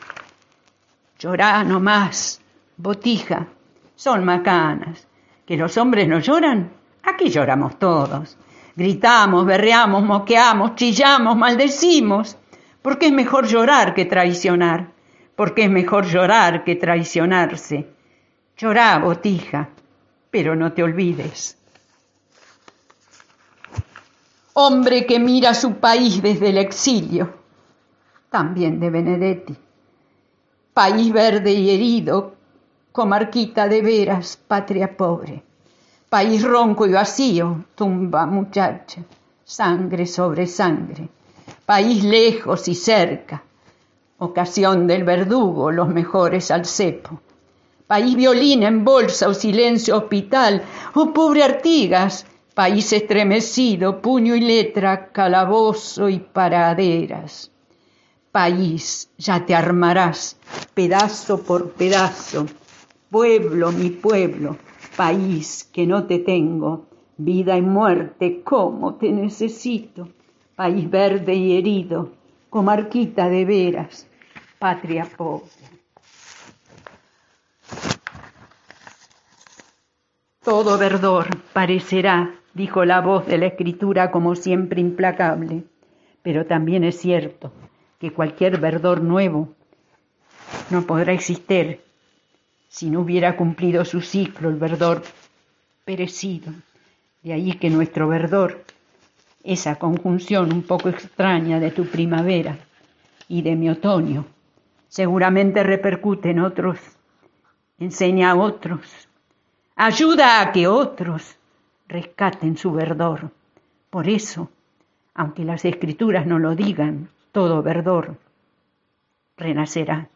Llorá nomás, Botija, son macanas. ¿Que los hombres no lloran? Aquí lloramos todos. Gritamos, berreamos, moqueamos, chillamos, maldecimos, porque es mejor llorar que traicionar, porque es mejor llorar que traicionarse. Llorá, Botija, pero no te olvides. Hombre que mira su país desde el exilio, también de Benedetti. País verde y herido, comarquita de veras, patria pobre. País ronco y vacío, tumba muchacha, sangre sobre sangre. País lejos y cerca, ocasión del verdugo, los mejores al cepo. País violín en bolsa o silencio hospital, oh pobre Artigas. País estremecido, puño y letra, calabozo y paraderas. País, ya te armarás, pedazo por pedazo. Pueblo, mi pueblo, país que no te tengo, vida y muerte, cómo te necesito. País verde y herido, comarquita de veras, patria pobre. Todo verdor parecerá, dijo la voz de la escritura como siempre implacable, pero también es cierto que cualquier verdor nuevo no podrá existir si no hubiera cumplido su ciclo el verdor perecido. De ahí que nuestro verdor, esa conjunción un poco extraña de tu primavera y de mi otoño, seguramente repercute en otros, enseña a otros, ayuda a que otros rescaten su verdor. Por eso, aunque las escrituras no lo digan, todo verdor renacerá.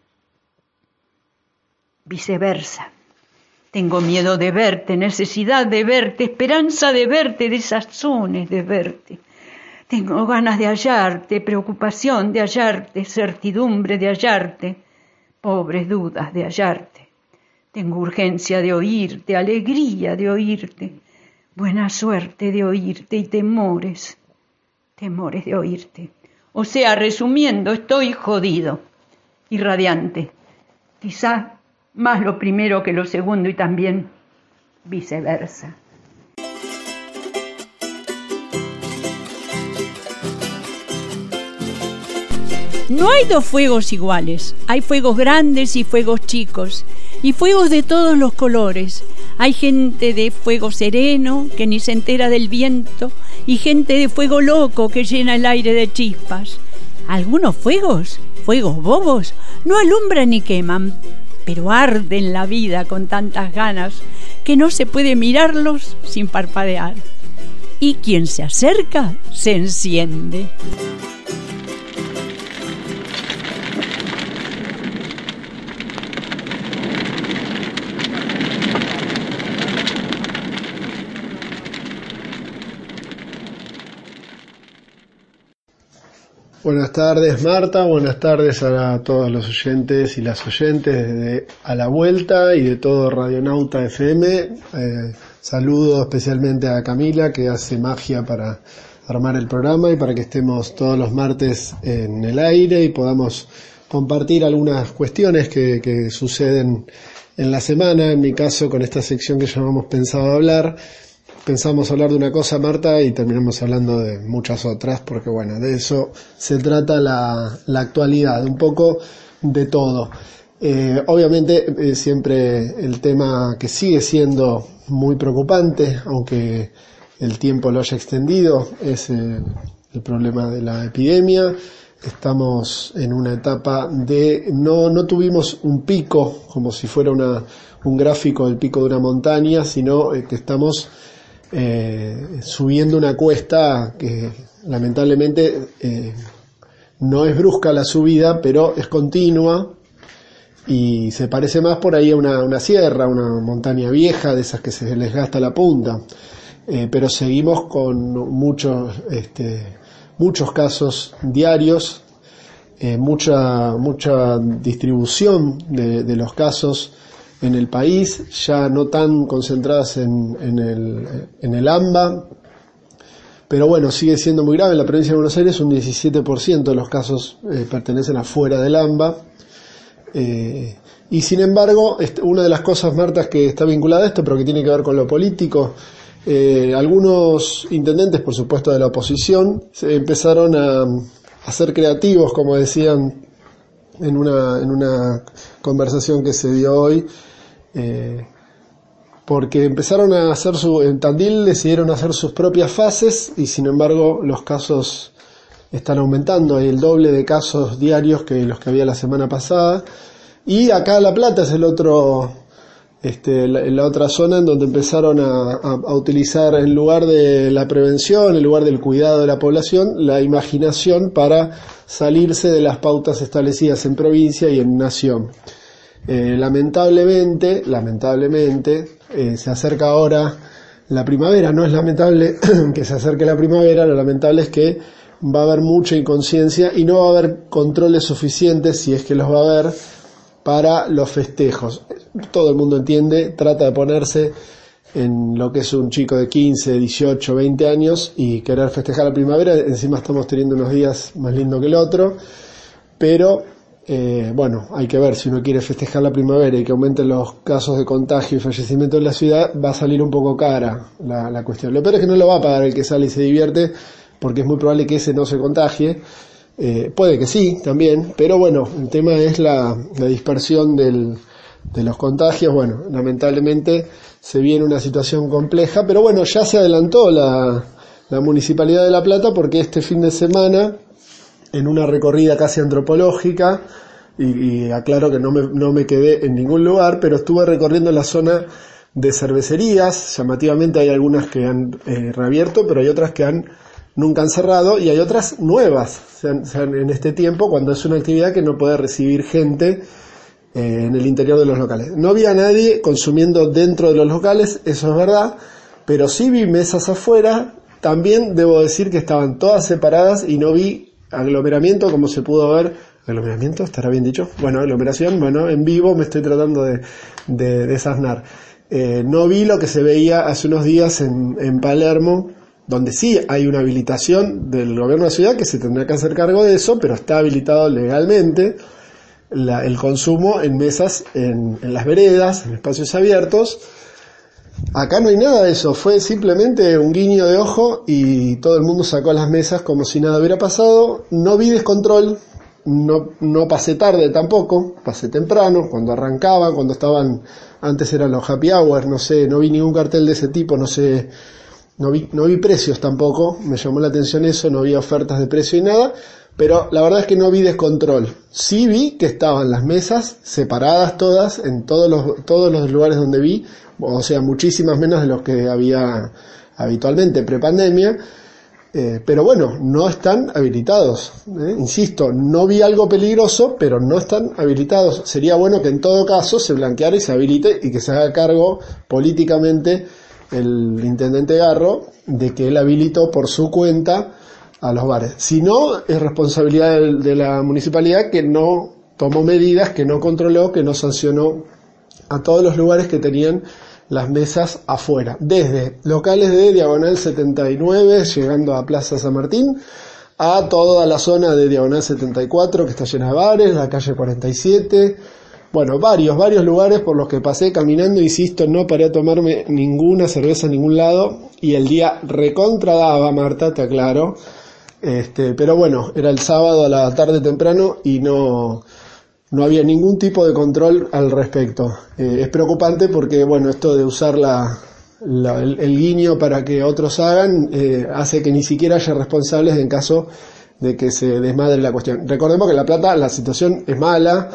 Viceversa, tengo miedo de verte, necesidad de verte, esperanza de verte, desazones de verte. Tengo ganas de hallarte, preocupación de hallarte, certidumbre de hallarte, pobres dudas de hallarte. Tengo urgencia de oírte, alegría de oírte, buena suerte de oírte y temores, temores de oírte. O sea, resumiendo, estoy jodido y radiante. Quizá más lo primero que lo segundo y también viceversa. No hay dos fuegos iguales, hay fuegos grandes y fuegos chicos, y fuegos de todos los colores. Hay gente de fuego sereno que ni se entera del viento, y gente de fuego loco que llena el aire de chispas. Algunos fuegos, fuegos bobos, no alumbran ni queman, pero arden la vida con tantas ganas que no se puede mirarlos sin parpadear. Y quien se acerca se enciende. Buenas tardes, Marta, buenas tardes a todos los oyentes y las oyentes de A la Vuelta y de todo Radionauta F M. Eh, saludo especialmente a Camila, que hace magia para armar el programa y para que estemos todos los martes en el aire y podamos compartir algunas cuestiones que, que suceden en la semana. En mi caso, con esta sección que llamamos Pensado Hablar, pensamos hablar de una cosa, Marta, y terminamos hablando de muchas otras, porque bueno, de eso se trata la, la actualidad, un poco de todo. Eh, obviamente eh, siempre el tema que sigue siendo muy preocupante, aunque el tiempo lo haya extendido, es eh, el problema de la epidemia. Estamos en una etapa de, no, no tuvimos un pico como si fuera una, un gráfico del pico de una montaña, sino eh, que estamos eh, subiendo una cuesta que lamentablemente eh, no es brusca la subida, pero es continua y se parece más por ahí a una, una sierra, una montaña vieja, de esas que se les gasta la punta. Eh, pero seguimos con muchos, este, muchos casos diarios, eh, mucha, mucha distribución de, de los casos en el país, ya no tan concentradas en, en el, en el AMBA, pero bueno, sigue siendo muy grave. En la provincia de Buenos Aires un diecisiete por ciento de los casos eh, pertenecen afuera del AMBA. Eh, y sin embargo, una de las cosas, Marta, que está vinculada a esto, pero que tiene que ver con lo político, eh, algunos intendentes, por supuesto de la oposición, se empezaron a, a ser creativos, como decían en una, en una conversación que se dio hoy, eh, porque empezaron a hacer su, en Tandil decidieron hacer sus propias fases y sin embargo los casos están aumentando, hay el doble de casos diarios que los que había la semana pasada. Y acá La Plata es el otro, este, la, la otra zona en donde empezaron a, a, a utilizar, en lugar de la prevención, en lugar del cuidado de la población, la imaginación para salirse de las pautas establecidas en provincia y en nación. Eh, lamentablemente, lamentablemente, eh, se acerca ahora la primavera. No es lamentable que se acerque la primavera, lo lamentable es que va a haber mucha inconsciencia y no va a haber controles suficientes, si es que los va a haber, para los festejos. Todo el mundo entiende, trata de ponerse en lo que es un chico de quince, dieciocho, veinte años y querer festejar la primavera. Encima estamos teniendo unos días más lindos que el otro, pero eh, bueno, hay que ver, si uno quiere festejar la primavera y que aumenten los casos de contagio y fallecimiento en la ciudad, va a salir un poco cara la, la cuestión. Lo peor es que no lo va a pagar el que sale y se divierte, porque es muy probable que ese no se contagie. Eh, puede que sí, también, pero bueno, el tema es la, la dispersión del, de los contagios. Bueno, lamentablemente se viene una situación compleja, pero bueno, ya se adelantó la, la Municipalidad de La Plata, porque este fin de semana, en una recorrida casi antropológica, y, y aclaro que no me, no me quedé en ningún lugar, pero estuve recorriendo la zona de cervecerías. Llamativamente hay algunas que han eh, reabierto, pero hay otras que han nunca han cerrado, y hay otras nuevas sean, sean en este tiempo, cuando es una actividad que no puede recibir gente eh, en el interior de los locales. No había nadie consumiendo dentro de los locales, eso es verdad, pero sí vi mesas afuera. También debo decir que estaban todas separadas y no vi aglomeramiento como se pudo ver. ¿Aglomeramiento? ¿Estará bien dicho? Bueno, aglomeración, bueno, en vivo me estoy tratando de, de, de desasnar. Eh, no vi lo que se veía hace unos días en, en Palermo, donde sí hay una habilitación del gobierno de la ciudad que se tendrá que hacer cargo de eso, pero está habilitado legalmente la, el consumo en mesas, en, en las veredas, en espacios abiertos. Acá no hay nada de eso, fue simplemente un guiño de ojo y todo el mundo sacó las mesas como si nada hubiera pasado. No vi descontrol, no, no pasé tarde tampoco, pasé temprano, cuando arrancaban, cuando estaban, antes eran los happy hours, no sé, no vi ningún cartel de ese tipo, no sé. No vi, no vi precios tampoco, me llamó la atención eso, no había ofertas de precio y nada, pero la verdad es que no vi descontrol. Sí vi que estaban las mesas separadas todas en todos los, todos los lugares donde vi, o sea, muchísimas menos de los que había habitualmente prepandemia, eh, pero bueno, no están habilitados, eh, insisto, no vi algo peligroso, pero no están habilitados. Sería bueno que en todo caso se blanqueara y se habilite y que se haga cargo políticamente el intendente Garro de que él habilitó por su cuenta a los bares. Si no, es responsabilidad de, de la municipalidad, que no tomó medidas, que no controló, que no sancionó a todos los lugares que tenían las mesas afuera, desde locales de Diagonal setenta y nueve llegando a Plaza San Martín, a toda la zona de Diagonal setenta y cuatro que está llena de bares, la calle cuarenta y siete. Bueno, varios, varios lugares por los que pasé caminando, insisto, no paré a tomarme ninguna cerveza en ningún lado, y el día recontra daba, Marta, te aclaro, este, pero bueno, era el sábado a la tarde temprano y no, no había ningún tipo de control al respecto. Eh, es preocupante porque, bueno, esto de usar la, la, el, el guiño para que otros hagan, eh, hace que ni siquiera haya responsables en caso de que se desmadre la cuestión. Recordemos que en La Plata la situación es mala,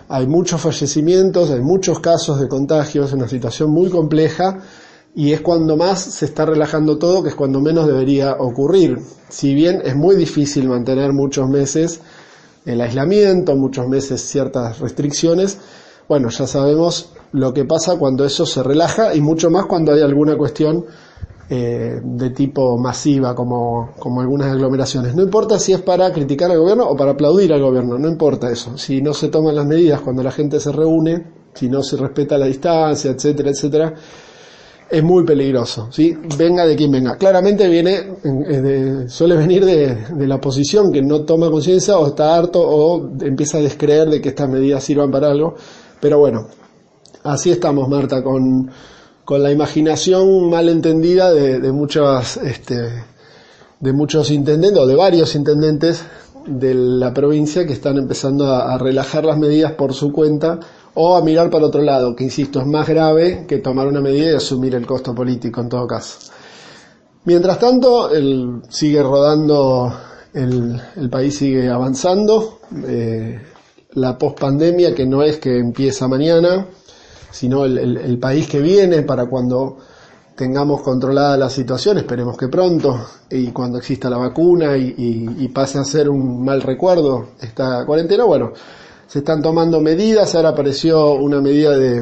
hay muchos fallecimientos, hay muchos casos de contagios, es una situación muy compleja y es cuando más se está relajando todo, que es cuando menos debería ocurrir. Si bien es muy difícil mantener muchos meses el aislamiento, muchos meses ciertas restricciones, bueno, ya sabemos lo que pasa cuando eso se relaja y mucho más cuando hay alguna cuestión eh, de tipo masiva, como, como algunas aglomeraciones. No importa si es para criticar al gobierno o para aplaudir al gobierno, no importa eso. Si no se toman las medidas cuando la gente se reúne, si no se respeta la distancia, etcétera, etcétera, es muy peligroso, ¿sí? Venga de quien venga. Claramente viene, de, suele venir de, de la oposición que no toma conciencia o está harto o empieza a descreer de que estas medidas sirvan para algo. Pero bueno, así estamos, Marta, con, con la imaginación mal entendida de, de muchas, este, de muchos intendentes, o de varios intendentes de la provincia que están empezando a, a relajar las medidas por su cuenta o a mirar para otro lado, que insisto, es más grave que tomar una medida y asumir el costo político en todo caso. Mientras tanto, el, sigue rodando, el, el país sigue avanzando, eh, la pospandemia, que no es que empieza mañana, sino el, el, el país que viene para cuando tengamos controlada la situación, esperemos que pronto, y cuando exista la vacuna y, y, y pase a ser un mal recuerdo esta cuarentena, bueno, se están tomando medidas. Ahora apareció una medida de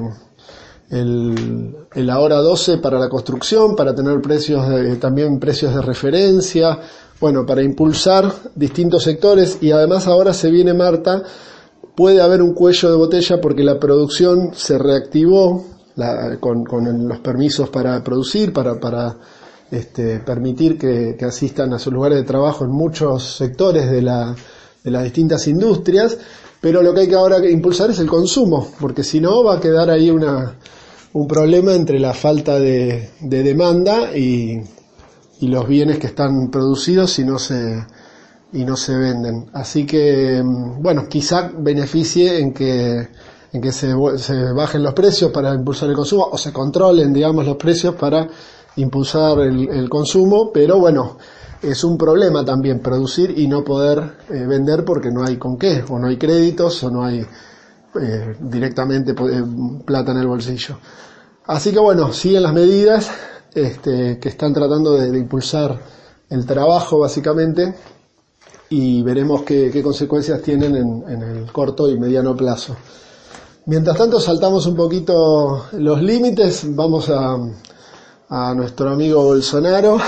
el, el ahora doce para la construcción, para tener precios de, también precios de referencia, bueno, para impulsar distintos sectores, y además ahora se viene, Marta, puede haber un cuello de botella porque la producción se reactivó la, con, con los permisos para producir, para, para este, permitir que, que asistan a sus lugares de trabajo en muchos sectores de, la, de las distintas industrias, pero lo que hay que ahora impulsar es el consumo, porque si no va a quedar ahí una, un problema entre la falta de, de demanda y, y los bienes que están producidos y no se... y no se venden. Así que, bueno, quizá beneficie en que en que se, se bajen los precios para impulsar el consumo, o se controlen, digamos, los precios para impulsar el, el consumo, pero bueno, es un problema también producir y no poder eh, vender porque no hay con qué, o no hay créditos, o no hay eh, directamente eh, plata en el bolsillo. Así que bueno, siguen las medidas este, que están tratando de, de impulsar el trabajo, básicamente, y veremos qué, qué consecuencias tienen en, en el corto y mediano plazo. Mientras tanto, saltamos un poquito los límites, vamos a, a nuestro amigo Bolsonaro.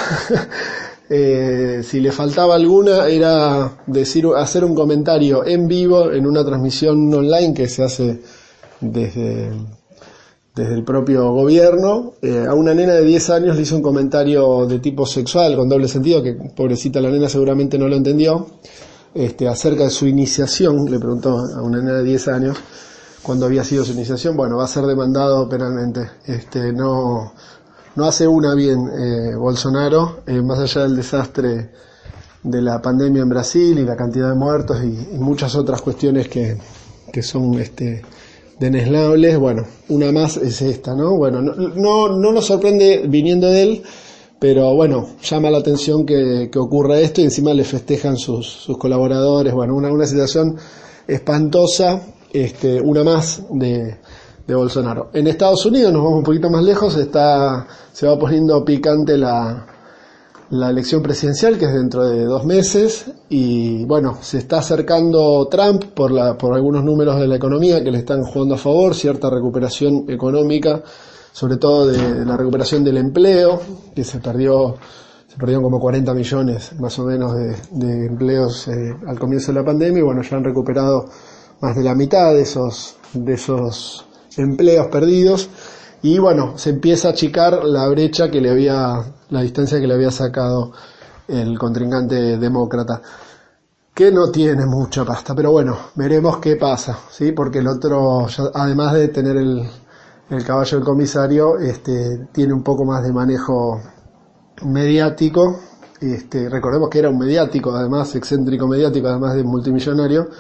eh, si le faltaba alguna, era decir, hacer un comentario en vivo en una transmisión online que se hace desde, desde el propio gobierno. Eh, a una nena de diez años le hizo un comentario de tipo sexual, con doble sentido, que pobrecita la nena seguramente no lo entendió, este, acerca de su iniciación. Le preguntó a una nena de diez años cuándo había sido su iniciación. Bueno, va a ser demandado penalmente. Este, no, no hace una bien eh, Bolsonaro, eh, más allá del desastre de la pandemia en Brasil y la cantidad de muertos y, y muchas otras cuestiones que, que son este, deneslables. Bueno, una más es esta, ¿no? Bueno, no, no, no nos sorprende viniendo de él, pero bueno, llama la atención que, que ocurra esto y encima le festejan sus, sus colaboradores. Bueno, una, una situación espantosa, este, una más de, de Bolsonaro. En Estados Unidos, nos vamos un poquito más lejos, está, se va poniendo picante la, la elección presidencial, que es dentro de dos meses, y bueno, se está acercando Trump por, la, por algunos números de la economía que le están jugando a favor, cierta recuperación económica, sobre todo de la recuperación del empleo, que se perdió, se perdieron como cuarenta millones más o menos de, de empleos eh, al comienzo de la pandemia, y bueno, ya han recuperado más de la mitad de esos, de esos empleos perdidos, y bueno, se empieza a achicar la brecha que le había, la distancia que le había sacado el contrincante demócrata, que no tiene mucha pasta, pero bueno, veremos qué pasa, ¿sí? Porque el otro, ya, además de tener el, el caballo del comisario, este, tiene un poco más de manejo mediático, este, recordemos que era un mediático, además, excéntrico mediático, además de multimillonario,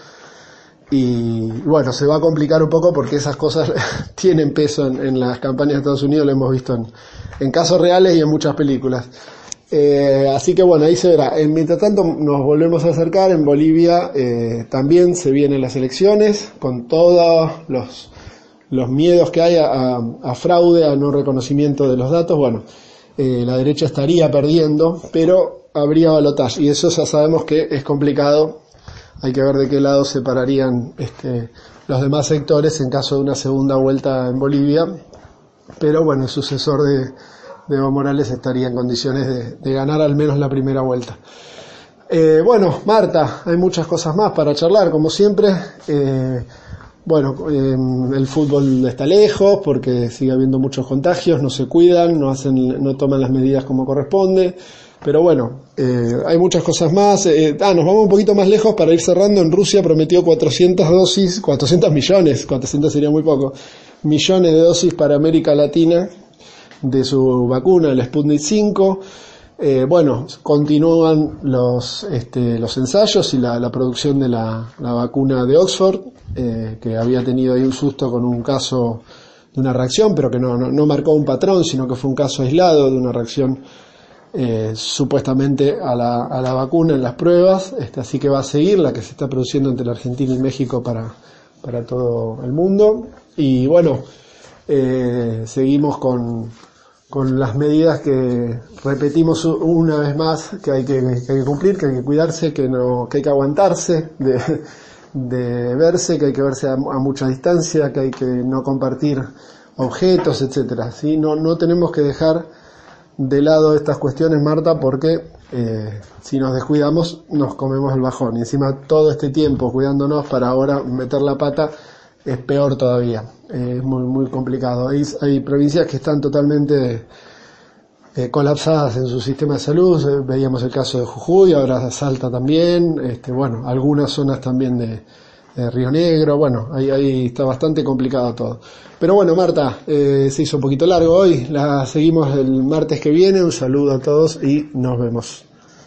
y bueno, se va a complicar un poco porque esas cosas tienen peso en, en las campañas de Estados Unidos, lo hemos visto en, en casos reales y en muchas películas. Eh, así que bueno, ahí se verá. Eh, mientras tanto nos volvemos a acercar. En Bolivia eh, también se vienen las elecciones, con todos los, los miedos que hay a, a, a fraude, a no reconocimiento de los datos. Bueno, eh, la derecha estaría perdiendo, pero habría balotaje, y eso ya sabemos que es complicado. Hay que ver de qué lado se pararían este, los demás sectores en caso de una segunda vuelta en Bolivia, pero bueno, el sucesor de, de Evo Morales estaría en condiciones de, de ganar al menos la primera vuelta. Eh, bueno, Marta, hay muchas cosas más para charlar, como siempre. Eh, bueno, eh, el fútbol está lejos porque sigue habiendo muchos contagios, no se cuidan, no hacen, no toman las medidas como corresponde. Pero bueno, eh, hay muchas cosas más. Eh, ah, nos vamos un poquito más lejos para ir cerrando. En Rusia prometió cuatrocientas dosis, cuatrocientos millones, cuatrocientos sería muy poco, millones de dosis para América Latina de su vacuna, el Sputnik cinco. Eh, bueno, continúan los este, los ensayos y la, la producción de la, la vacuna de Oxford, eh, que había tenido ahí un susto con un caso de una reacción, pero que no, no, no marcó un patrón, sino que fue un caso aislado de una reacción Eh, supuestamente a la, a la vacuna en las pruebas, este, así que va a seguir la que se está produciendo entre la Argentina y México para, para todo el mundo. Y bueno, eh, seguimos con, con las medidas que repetimos una vez más que hay que, que hay que cumplir, que hay que cuidarse, que no, que hay que aguantarse de, de verse, que hay que verse a, a mucha distancia, que hay que no compartir objetos, etcétera. ¿Sí? No, no tenemos que dejar de lado estas cuestiones, Marta, porque eh, si nos descuidamos nos comemos el bajón, y encima todo este tiempo cuidándonos para ahora meter la pata es peor todavía. Eh, es muy muy complicado. Hay, hay provincias que están totalmente eh, colapsadas en su sistema de salud. Eh, veíamos el caso de Jujuy, ahora Salta también, este, bueno, algunas zonas también de de Río Negro. Bueno, ahí, ahí está bastante complicado todo. Pero bueno, Marta, eh, se hizo un poquito largo hoy, la seguimos el martes que viene. Un saludo a todos y nos vemos.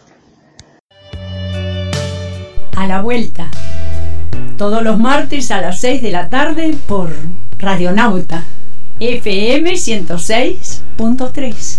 A la vuelta, todos los martes a las seis de la tarde por Radionauta, F M ciento seis punto tres.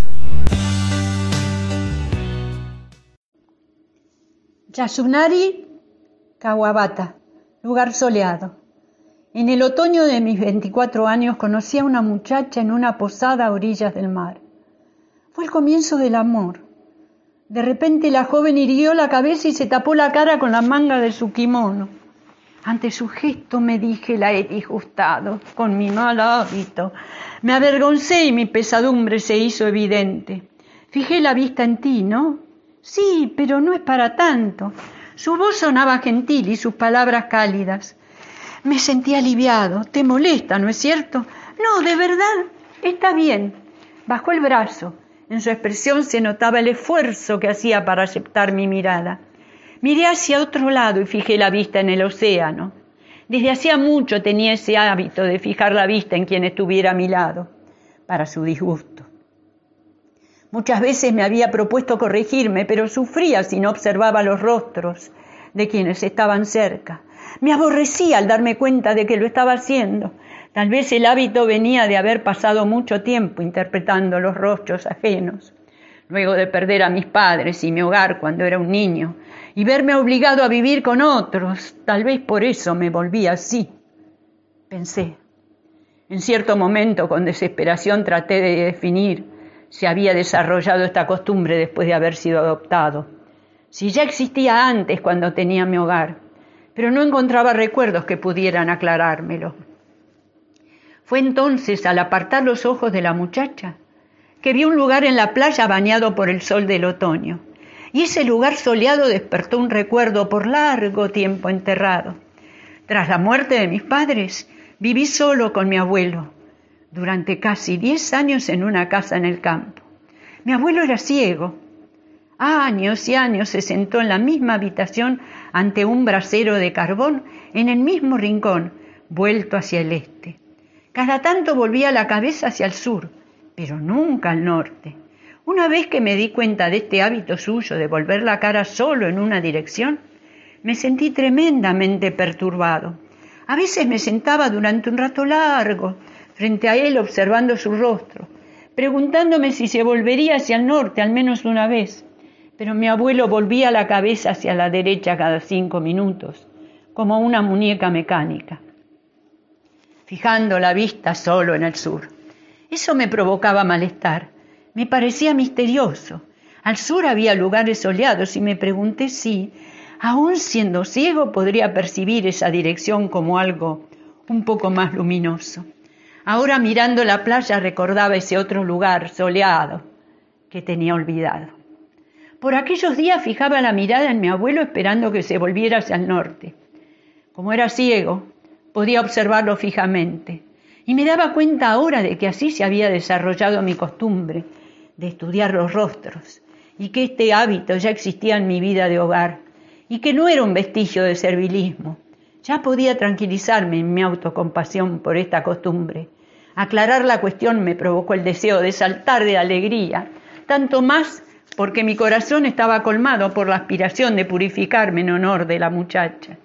Yasunari, Kawabata, lugar soleado. En el otoño de mis veinticuatro años conocí a una muchacha en una posada a orillas del mar. Fue el comienzo del amor. De repente la joven irguió la cabeza y se tapó la cara con la manga de su kimono. Ante su gesto me dije, la he disgustado con mi mal hábito. Me avergoncé y mi pesadumbre se hizo evidente. Fijé la vista en ti, ¿no? Sí, pero no es para tanto. Su voz sonaba gentil y sus palabras cálidas. Me sentí aliviado. ¿Te molesta, no es cierto? No, de verdad, está bien. Bajó el brazo. En su expresión se notaba el esfuerzo que hacía para aceptar mi mirada. Miré hacia otro lado y fijé la vista en el océano. Desde hacía mucho tenía ese hábito de fijar la vista en quien estuviera a mi lado, para su disgusto. Muchas veces me había propuesto corregirme, pero sufría si no observaba los rostros de quienes estaban cerca. Me aborrecía al darme cuenta de que lo estaba haciendo. Tal vez el hábito venía de haber pasado mucho tiempo interpretando los rostros ajenos, luego de perder a mis padres y mi hogar cuando era un niño, y verme obligado a vivir con otros. Tal vez por eso me volví así, pensé. En cierto momento, con desesperación, traté de definir si había desarrollado esta costumbre después de haber sido adoptado, si ya existía antes cuando tenía mi hogar, pero no encontraba recuerdos que pudieran aclarármelo. Fue entonces, al apartar los ojos de la muchacha, que vi un lugar en la playa bañado por el sol del otoño, y ese lugar soleado despertó un recuerdo por largo tiempo enterrado. Tras la muerte de mis padres, viví solo con mi abuelo, durante casi diez años en una casa en el campo. Mi abuelo era ciego. Años y años se sentó en la misma habitación ante un brasero de carbón en el mismo rincón, vuelto hacia el este. Cada tanto volvía la cabeza hacia el sur, pero nunca al norte. Una vez que me di cuenta de este hábito suyo de volver la cara solo en una dirección, me sentí tremendamente perturbado. A veces me sentaba durante un rato largo frente a él observando su rostro, preguntándome si se volvería hacia el norte al menos una vez, pero mi abuelo volvía la cabeza hacia la derecha cada cinco minutos, como una muñeca mecánica, fijando la vista solo en el sur. Eso me provocaba malestar, me parecía misterioso. Al sur había lugares soleados y me pregunté si, aún siendo ciego, podría percibir esa dirección como algo un poco más luminoso. Ahora, mirando la playa, recordaba ese otro lugar soleado que tenía olvidado. Por aquellos días fijaba la mirada en mi abuelo esperando que se volviera hacia el norte. Como era ciego, podía observarlo fijamente y me daba cuenta ahora de que así se había desarrollado mi costumbre de estudiar los rostros y que este hábito ya existía en mi vida de hogar y que no era un vestigio de servilismo. Ya podía tranquilizarme en mi autocompasión por esta costumbre. Aclarar la cuestión me provocó el deseo de saltar de alegría, tanto más porque mi corazón estaba colmado por la aspiración de purificarme en honor de la muchacha.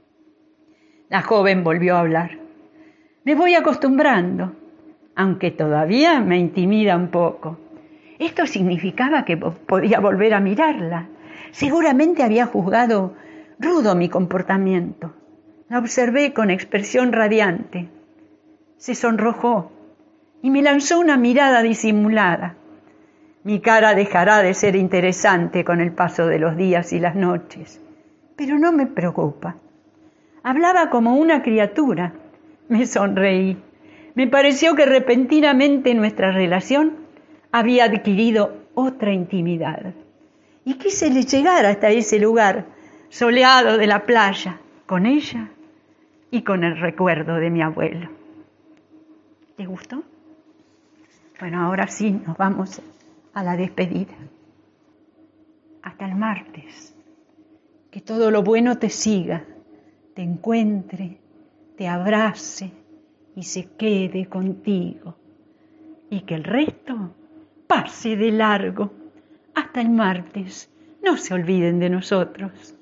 La joven volvió a hablar. Me voy acostumbrando, aunque todavía me intimida un poco. Esto significaba que podía volver a mirarla. Seguramente había juzgado rudo mi comportamiento. La observé con expresión radiante. Se sonrojó y me lanzó una mirada disimulada. Mi cara dejará de ser interesante con el paso de los días y las noches, pero no me preocupa. Hablaba como una criatura. Me sonreí. Me pareció que repentinamente nuestra relación había adquirido otra intimidad. Y quise llegar hasta ese lugar soleado de la playa, con ella y con el recuerdo de mi abuelo. ¿Te gustó? Bueno, ahora sí nos vamos a la despedida. Hasta el martes. Que todo lo bueno te siga, te encuentre, te abrace y se quede contigo. Y que el resto pase de largo. Hasta el martes. No se olviden de nosotros.